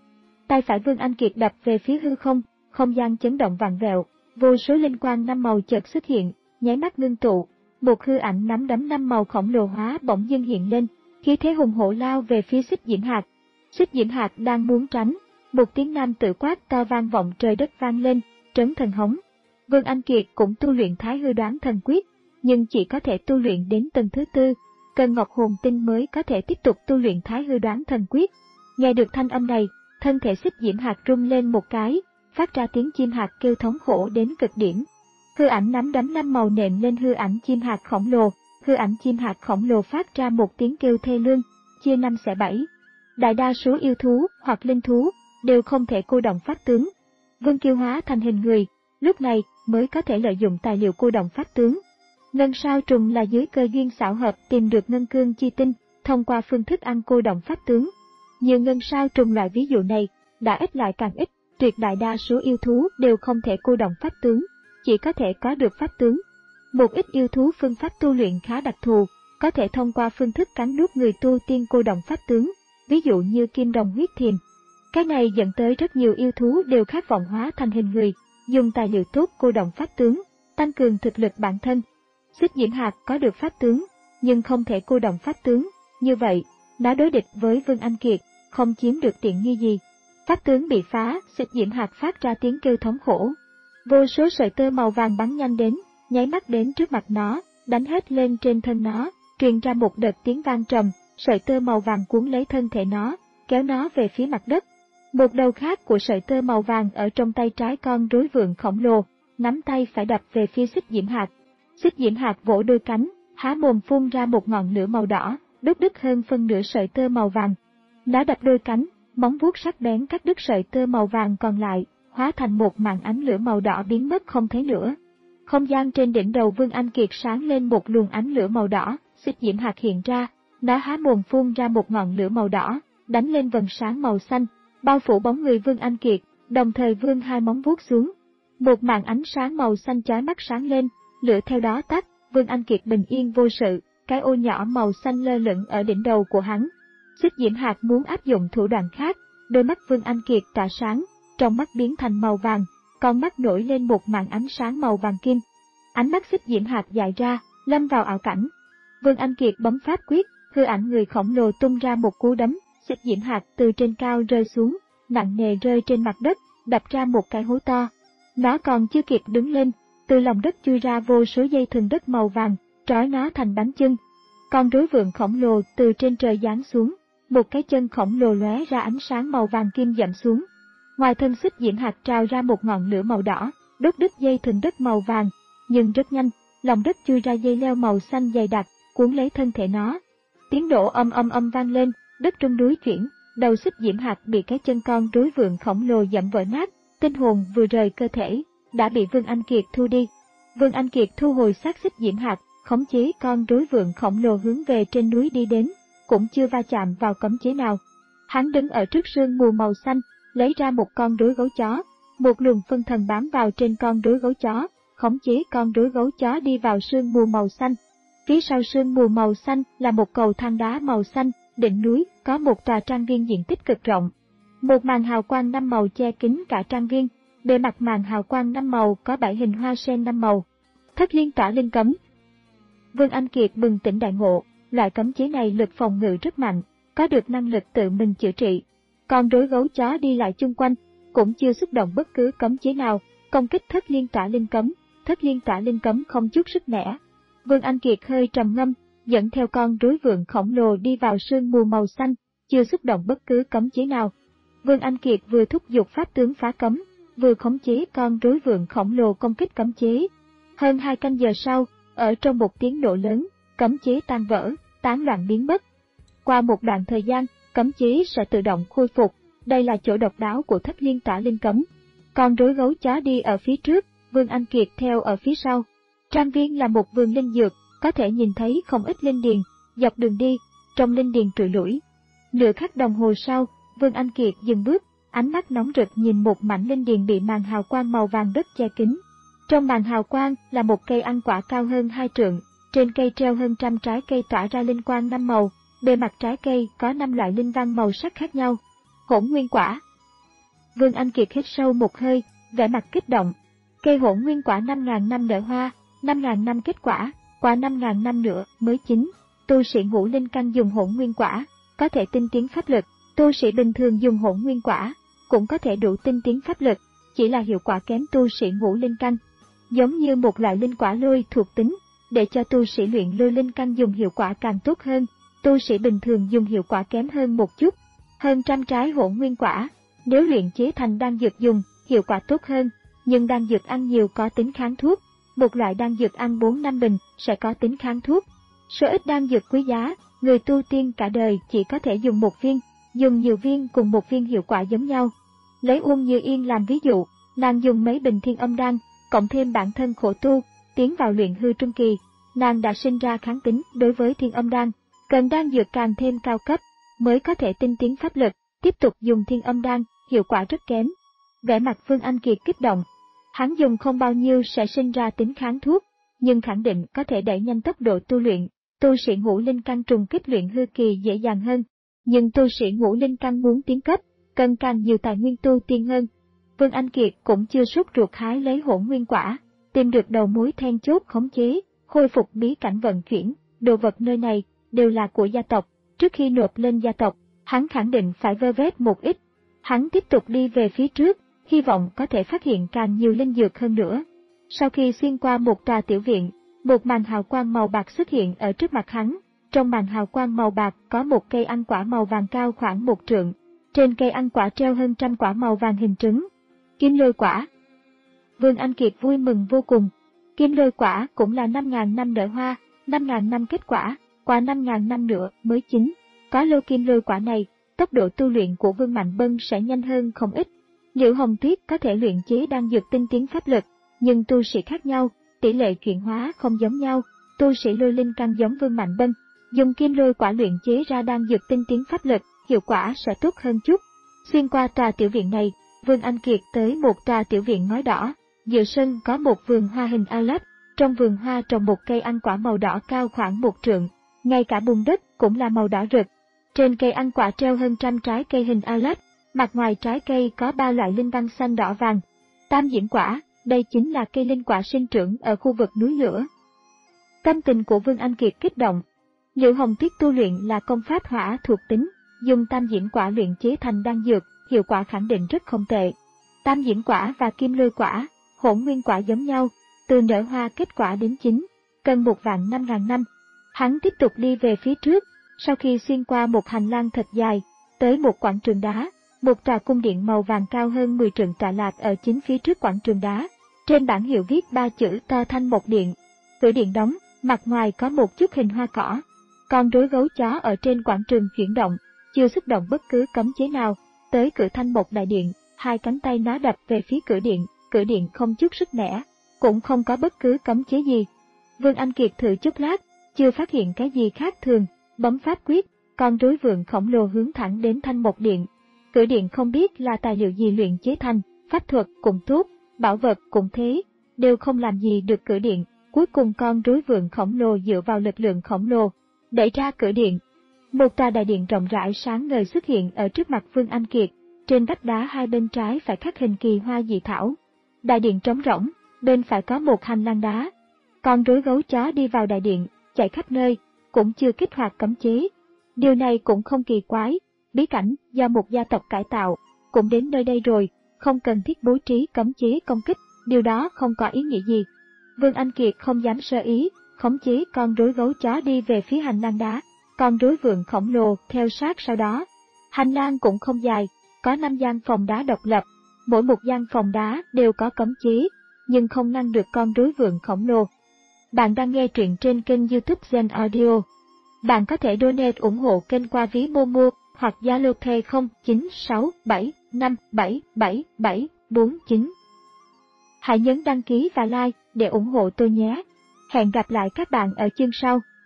Tay phải Vương Anh Kiệt đập về phía hư không, không gian chấn động vặn vẹo, vô số linh quang năm màu chợt xuất hiện, nháy mắt ngưng tụ, một hư ảnh nắm đấm năm màu khổng lồ hóa bỗng dưng hiện lên, khí thế hùng hổ lao về phía xích diễm hạt. Xích diễm hạt đang muốn tránh, một tiếng nam tự quát to vang vọng trời đất vang lên, trấn thần hống. Vương Anh Kiệt cũng tu luyện Thái Hư Đoán Thần Quyết, nhưng chỉ có thể tu luyện đến tầng thứ tư, cần Ngọc Hồn Tinh mới có thể tiếp tục tu luyện Thái Hư Đoán Thần Quyết. Nghe được thanh âm này, thân thể xích diễm hạt rung lên một cái, phát ra tiếng chim hạt kêu thống khổ đến cực điểm. Hư ảnh nắm đấm năm màu nện lên hư ảnh chim hạt khổng lồ, hư ảnh chim hạt khổng lồ phát ra một tiếng kêu thê lương, chia năm xẻ bảy. Đại đa số yêu thú hoặc linh thú đều không thể cô động pháp tướng. Vương Kiêu hóa thành hình người, lúc này mới có thể lợi dụng tài liệu cô động pháp tướng. Ngân sao trùng là dưới cơ duyên xảo hợp tìm được ngân cương chi tinh, thông qua phương thức ăn cô động pháp tướng. Nhiều ngân sao trùng loại ví dụ này đã ít lại càng ít, tuyệt đại đa số yêu thú đều không thể cô động pháp tướng, chỉ có thể có được pháp tướng. Một ít yêu thú phương pháp tu luyện khá đặc thù, có thể thông qua phương thức cắn nuốt người tu tiên cô động pháp tướng, ví dụ như kim đồng huyết thiềm. Cái này dẫn tới rất nhiều yêu thú đều khát vọng hóa thành hình người, dùng tài liệu tốt cô động pháp tướng, tăng cường thực lực bản thân. Xích diễm hạt có được pháp tướng, nhưng không thể cô động pháp tướng, như vậy, nó đối địch với Vương Anh Kiệt, không chiếm được tiện nghi gì. Pháp tướng bị phá, xích diễm hạt phát ra tiếng kêu thống khổ. Vô số sợi tơ màu vàng bắn nhanh đến, nháy mắt đến trước mặt nó, đánh hết lên trên thân nó, truyền ra một đợt tiếng vang trầm, sợi tơ màu vàng cuốn lấy thân thể nó, kéo nó về phía mặt đất. Một đầu khác của sợi tơ màu vàng ở trong tay trái con rối vượn khổng lồ, nắm tay phải đập về phía xích diễm hạt. Xích diễm hạt vỗ đôi cánh, há mồm phun ra một ngọn lửa màu đỏ, đốt đứt hơn phân nửa sợi tơ màu vàng. Nó đập đôi cánh, móng vuốt sắc bén cắt đứt sợi tơ màu vàng còn lại, hóa thành một màn ánh lửa màu đỏ biến mất không thấy nữa. Không gian trên đỉnh đầu Vương Anh Kiệt sáng lên một luồng ánh lửa màu đỏ, xích diễm hạt hiện ra, nó há mồm phun ra một ngọn lửa màu đỏ, đánh lên vầng sáng màu xanh, bao phủ bóng người Vương Anh Kiệt, đồng thời vươn hai móng vuốt xuống. Một màn ánh sáng màu xanh chói mắt sáng lên, lửa theo đó tắt, Vương Anh Kiệt bình yên vô sự, cái ô nhỏ màu xanh lơ lửng ở đỉnh đầu của hắn. Xích diễm hạt muốn áp dụng thủ đoạn khác, đôi mắt Vương Anh Kiệt tỏa sáng, trong mắt biến thành màu vàng, con mắt nổi lên một màn ánh sáng màu vàng kim. Ánh mắt Xích Diễm Hạt dại ra, lâm vào ảo cảnh. Vương Anh Kiệt bấm pháp quyết, hư ảnh người khổng lồ tung ra một cú đấm, Xích Diễm Hạt từ trên cao rơi xuống, nặng nề rơi trên mặt đất, đập ra một cái hố to. Nó còn chưa kịp đứng lên, từ lòng đất chui ra vô số dây thừng đất màu vàng, trói nó thành bánh chưng. Con rối vượn khổng lồ từ trên trời giáng xuống, một cái chân khổng lồ lóe ra ánh sáng màu vàng kim dặm xuống. Ngoài thân Xích Diễm Hạt trào ra một ngọn lửa màu đỏ, đốt đứt dây thừng đất màu vàng, nhưng rất nhanh, lòng đất chui ra dây leo màu xanh dày đặc, cuốn lấy thân thể nó. Tiếng nổ âm âm âm vang lên, đất rung núi chuyển, đầu Xích Diễm Hạt bị cái chân con rối vượn khổng lồ dẫm vỡ nát, tinh hồn vừa rời cơ thể, đã bị Vương Anh Kiệt thu đi. Vương Anh Kiệt thu hồi xác Xích Diễm Hạt, khống chế con rối vượn khổng lồ hướng về trên núi đi đến, cũng chưa va chạm vào cấm chế nào. Hắn đứng ở trước sương mù màu xanh, lấy ra một con rối gấu chó, một luồng phân thần bám vào trên con rối gấu chó, khống chế con rối gấu chó đi vào sương mù màu xanh. Phía sau sương mù màu xanh là một cầu thang đá màu xanh, đỉnh núi có một tòa trang viên diện tích cực rộng. Một màn hào quang năm màu che kín cả trang viên, bề mặt màn hào quang năm màu có bảy hình hoa sen năm màu. Thất liên tỏa linh cấm. Vương Anh Kiệt bừng tỉnh đại ngộ, loại cấm chế này lực phòng ngự rất mạnh, có được năng lực tự mình chữa trị. Con rối gấu chó đi lại chung quanh, cũng chưa xúc động bất cứ cấm chế nào, công kích thất liên tỏa linh cấm, thất liên tỏa linh cấm không chút sức mẻ. Vương Anh Kiệt hơi trầm ngâm, dẫn theo con rối vượn khổng lồ đi vào sương mù màu xanh, chưa xúc động bất cứ cấm chế nào. Vương Anh Kiệt vừa thúc giục pháp tướng phá cấm, vừa khống chế con rối vượn khổng lồ công kích cấm chế. Hơn hai canh giờ sau, ở trong một tiếng nổ lớn, cấm chế tan vỡ, tán loạn biến mất. Qua một đoạn thời gian, cấm chế sẽ tự động khôi phục, đây là chỗ độc đáo của thất liên tỏa linh cấm. Con rối gấu chó đi ở phía trước, Vương Anh Kiệt theo ở phía sau. Trang viên là một vườn linh dược, có thể nhìn thấy không ít linh điền, dọc đường đi, trong linh điền trụi lủi. Nửa khắc đồng hồ sau, Vương Anh Kiệt dừng bước, ánh mắt nóng rực nhìn một mảnh linh điền bị màn hào quang màu vàng đất che kín. Trong màn hào quang là một cây ăn quả cao hơn hai trượng, trên cây treo hơn trăm trái cây tỏa ra linh quang năm màu, bề mặt trái cây có năm loại linh văn màu sắc khác nhau. Hỗn nguyên quả. Vương Anh Kiệt hít sâu một hơi, vẻ mặt kích động. Cây hỗn nguyên quả năm ngàn năm nở hoa, năm ngàn năm kết quả, qua năm ngàn năm nữa mới chín. Tu sĩ ngũ linh căn dùng hỗn nguyên quả, có thể tinh tiến pháp lực, tu sĩ bình thường dùng hỗn nguyên quả, cũng có thể đủ tinh tiến pháp lực, chỉ là hiệu quả kém tu sĩ ngũ linh căn. Giống như một loại linh quả lôi thuộc tính, để cho tu sĩ luyện lôi linh căn dùng hiệu quả càng tốt hơn, tu sĩ bình thường dùng hiệu quả kém hơn một chút. Hơn trăm trái hỗn nguyên quả, nếu luyện chế thành đan dược dùng, hiệu quả tốt hơn, nhưng đan dược ăn nhiều có tính kháng thuốc. Một loại đan dược ăn bốn năm bình sẽ có tính kháng thuốc. Số ít đan dược quý giá, người tu tiên cả đời chỉ có thể dùng một viên, dùng nhiều viên cùng một viên hiệu quả giống nhau. Lấy Uông Như Yên làm ví dụ, nàng dùng mấy bình thiên âm đan, cộng thêm bản thân khổ tu, tiến vào luyện hư trung kỳ, nàng đã sinh ra kháng tính đối với thiên âm đan, cần đan dược càng thêm cao cấp, mới có thể tinh tiến pháp lực, tiếp tục dùng thiên âm đan, hiệu quả rất kém. Vẻ mặt Vương Anh Kiệt kích động. Hắn dùng không bao nhiêu sẽ sinh ra tính kháng thuốc, nhưng khẳng định có thể đẩy nhanh tốc độ tu luyện. Tu sĩ ngũ linh căn trùng kích luyện hư kỳ dễ dàng hơn, nhưng tu sĩ ngũ linh căn muốn tiến cấp, cần càng nhiều tài nguyên tu tiên hơn. Vương Anh Kiệt cũng chưa sốt ruột hái lấy hỗn nguyên quả, tìm được đầu mối then chốt khống chế, khôi phục bí cảnh vận chuyển, đồ vật nơi này đều là của gia tộc. Trước khi nộp lên gia tộc, hắn khẳng định phải vơ vét một ít. Hắn tiếp tục đi về phía trước, hy vọng có thể phát hiện càng nhiều linh dược hơn nữa. Sau khi xuyên qua một tòa tiểu viện, một màn hào quang màu bạc xuất hiện ở trước mặt hắn. Trong màn hào quang màu bạc có một cây ăn quả màu vàng cao khoảng một trượng. Trên cây ăn quả treo hơn trăm quả màu vàng hình trứng. Kim lôi quả. Vương Anh Kiệt vui mừng vô cùng. Kim lôi quả cũng là năm ngàn năm nở hoa, năm ngàn năm kết quả, qua năm ngàn năm nữa mới chín. Có lô kim lôi quả này, tốc độ tu luyện của Vương Mạnh Bân sẽ nhanh hơn không ít. Liễu Hồng Tuyết có thể luyện chế đan dược tinh tiến pháp lực, nhưng tu sĩ khác nhau, tỷ lệ chuyển hóa không giống nhau. Tu sĩ lôi linh căn giống Vương Mạnh Bân, dùng kim lôi quả luyện chế ra đan dược tinh tiến pháp lực, hiệu quả sẽ tốt hơn chút. Xuyên qua tòa tiểu viện này, Vương Anh Kiệt tới một tòa tiểu viện ngói đỏ, giữa sân có một vườn hoa hình Alat, trong vườn hoa trồng một cây ăn quả màu đỏ cao khoảng một trượng, ngay cả bùn đất cũng là màu đỏ rực. Trên cây ăn quả treo hơn trăm trái cây hình Alat, mặt ngoài trái cây có ba loại linh văn xanh đỏ vàng. Tam diễm quả, đây chính là cây linh quả sinh trưởng ở khu vực núi lửa. Tâm tình của Vương Anh Kiệt kích động. Liễu Hồng Tuyết tu luyện là công pháp hỏa thuộc tính, dùng tam diễm quả luyện chế thành đan dược, hiệu quả khẳng định rất không tệ. Tam diễm quả và kim lôi quả, hỗn nguyên quả giống nhau, từ nở hoa kết quả đến chín, cần một vạn năm ngàn năm. Hắn tiếp tục đi về phía trước, sau khi xuyên qua một hành lang thật dài, tới một quảng trường đá, một tòa cung điện màu vàng cao hơn mười trượng tọa lạc ở chính phía trước quảng trường đá. Trên bảng hiệu viết ba chữ to Thanh Mộc Điện. Cửa điện đóng, mặt ngoài có một chút hình hoa cỏ. Con rối gấu chó ở trên quảng trường chuyển động, chưa xúc động bất cứ cấm chế nào. Tới cửa Thanh Mộc Đại Điện, hai cánh tay nó đập về phía cửa điện, cửa điện không chút sức mẻ, cũng không có bất cứ cấm chế gì. Vương Anh Kiệt thử chút lát, chưa phát hiện cái gì khác thường, bấm pháp quyết, con rối vượn khổng lồ hướng thẳng đến Thanh Mộc Điện. Cửa điện không biết là tài liệu gì luyện chế thành, pháp thuật cũng tốt, bảo vật cũng thế, đều không làm gì được cửa điện. Cuối cùng con rối vượn khổng lồ dựa vào lực lượng khổng lồ, đẩy ra cửa điện. Một tòa đại điện rộng rãi sáng ngời xuất hiện ở trước mặt Vương Anh Kiệt, trên vách đá hai bên trái phải khắc hình kỳ hoa dị thảo. Đại điện trống rỗng, bên phải có một hành lang đá. Con rối gấu chó đi vào đại điện, chạy khắp nơi, cũng chưa kích hoạt cấm chế. Điều này cũng không kỳ quái, bí cảnh do một gia tộc cải tạo, cũng đến nơi đây rồi, không cần thiết bố trí cấm chế công kích, điều đó không có ý nghĩa gì. Vương Anh Kiệt không dám sơ ý, khống chế con rối gấu chó đi về phía hành lang đá, con rối vượn khổng lồ theo sát sau đó. Hành lang cũng không dài, có năm gian phòng đá độc lập, mỗi một gian phòng đá đều có cấm chế, nhưng không ngăn được con rối vượn khổng lồ. Bạn đang nghe truyện trên kênh YouTube Zen Audio. Bạn có thể donate ủng hộ kênh qua ví Momo hoặc Zalo Pay không chín sáu bảy năm bảy bảy bảy bốn chín. Hãy nhấn đăng ký và like để ủng hộ tôi nhé. Hẹn gặp lại các bạn ở chương sau.